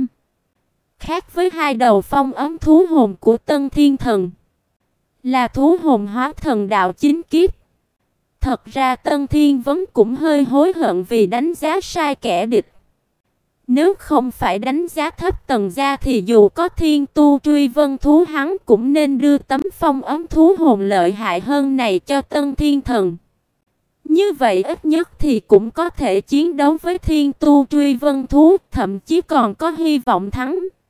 Khác với hai đầu phong ấm thú hồn của Tân Thiên Thần, là thú hồn hóa thần đạo chính kiếp. Thật ra Tân Thiên Vấn cũng hơi hối hận vì đánh giá sai kẻ địch. Nếu không phải đánh giá thấp Tần gia thì dù có thiên tu truy vân thú hắn cũng nên đưa tấm phong ấm thú hồn lợi hại hơn này cho Tân Thiên Thần. Như vậy ít nhất thì cũng có thể chiến đấu với thiên tu truy vân thú, thậm chí còn có hy vọng thắng.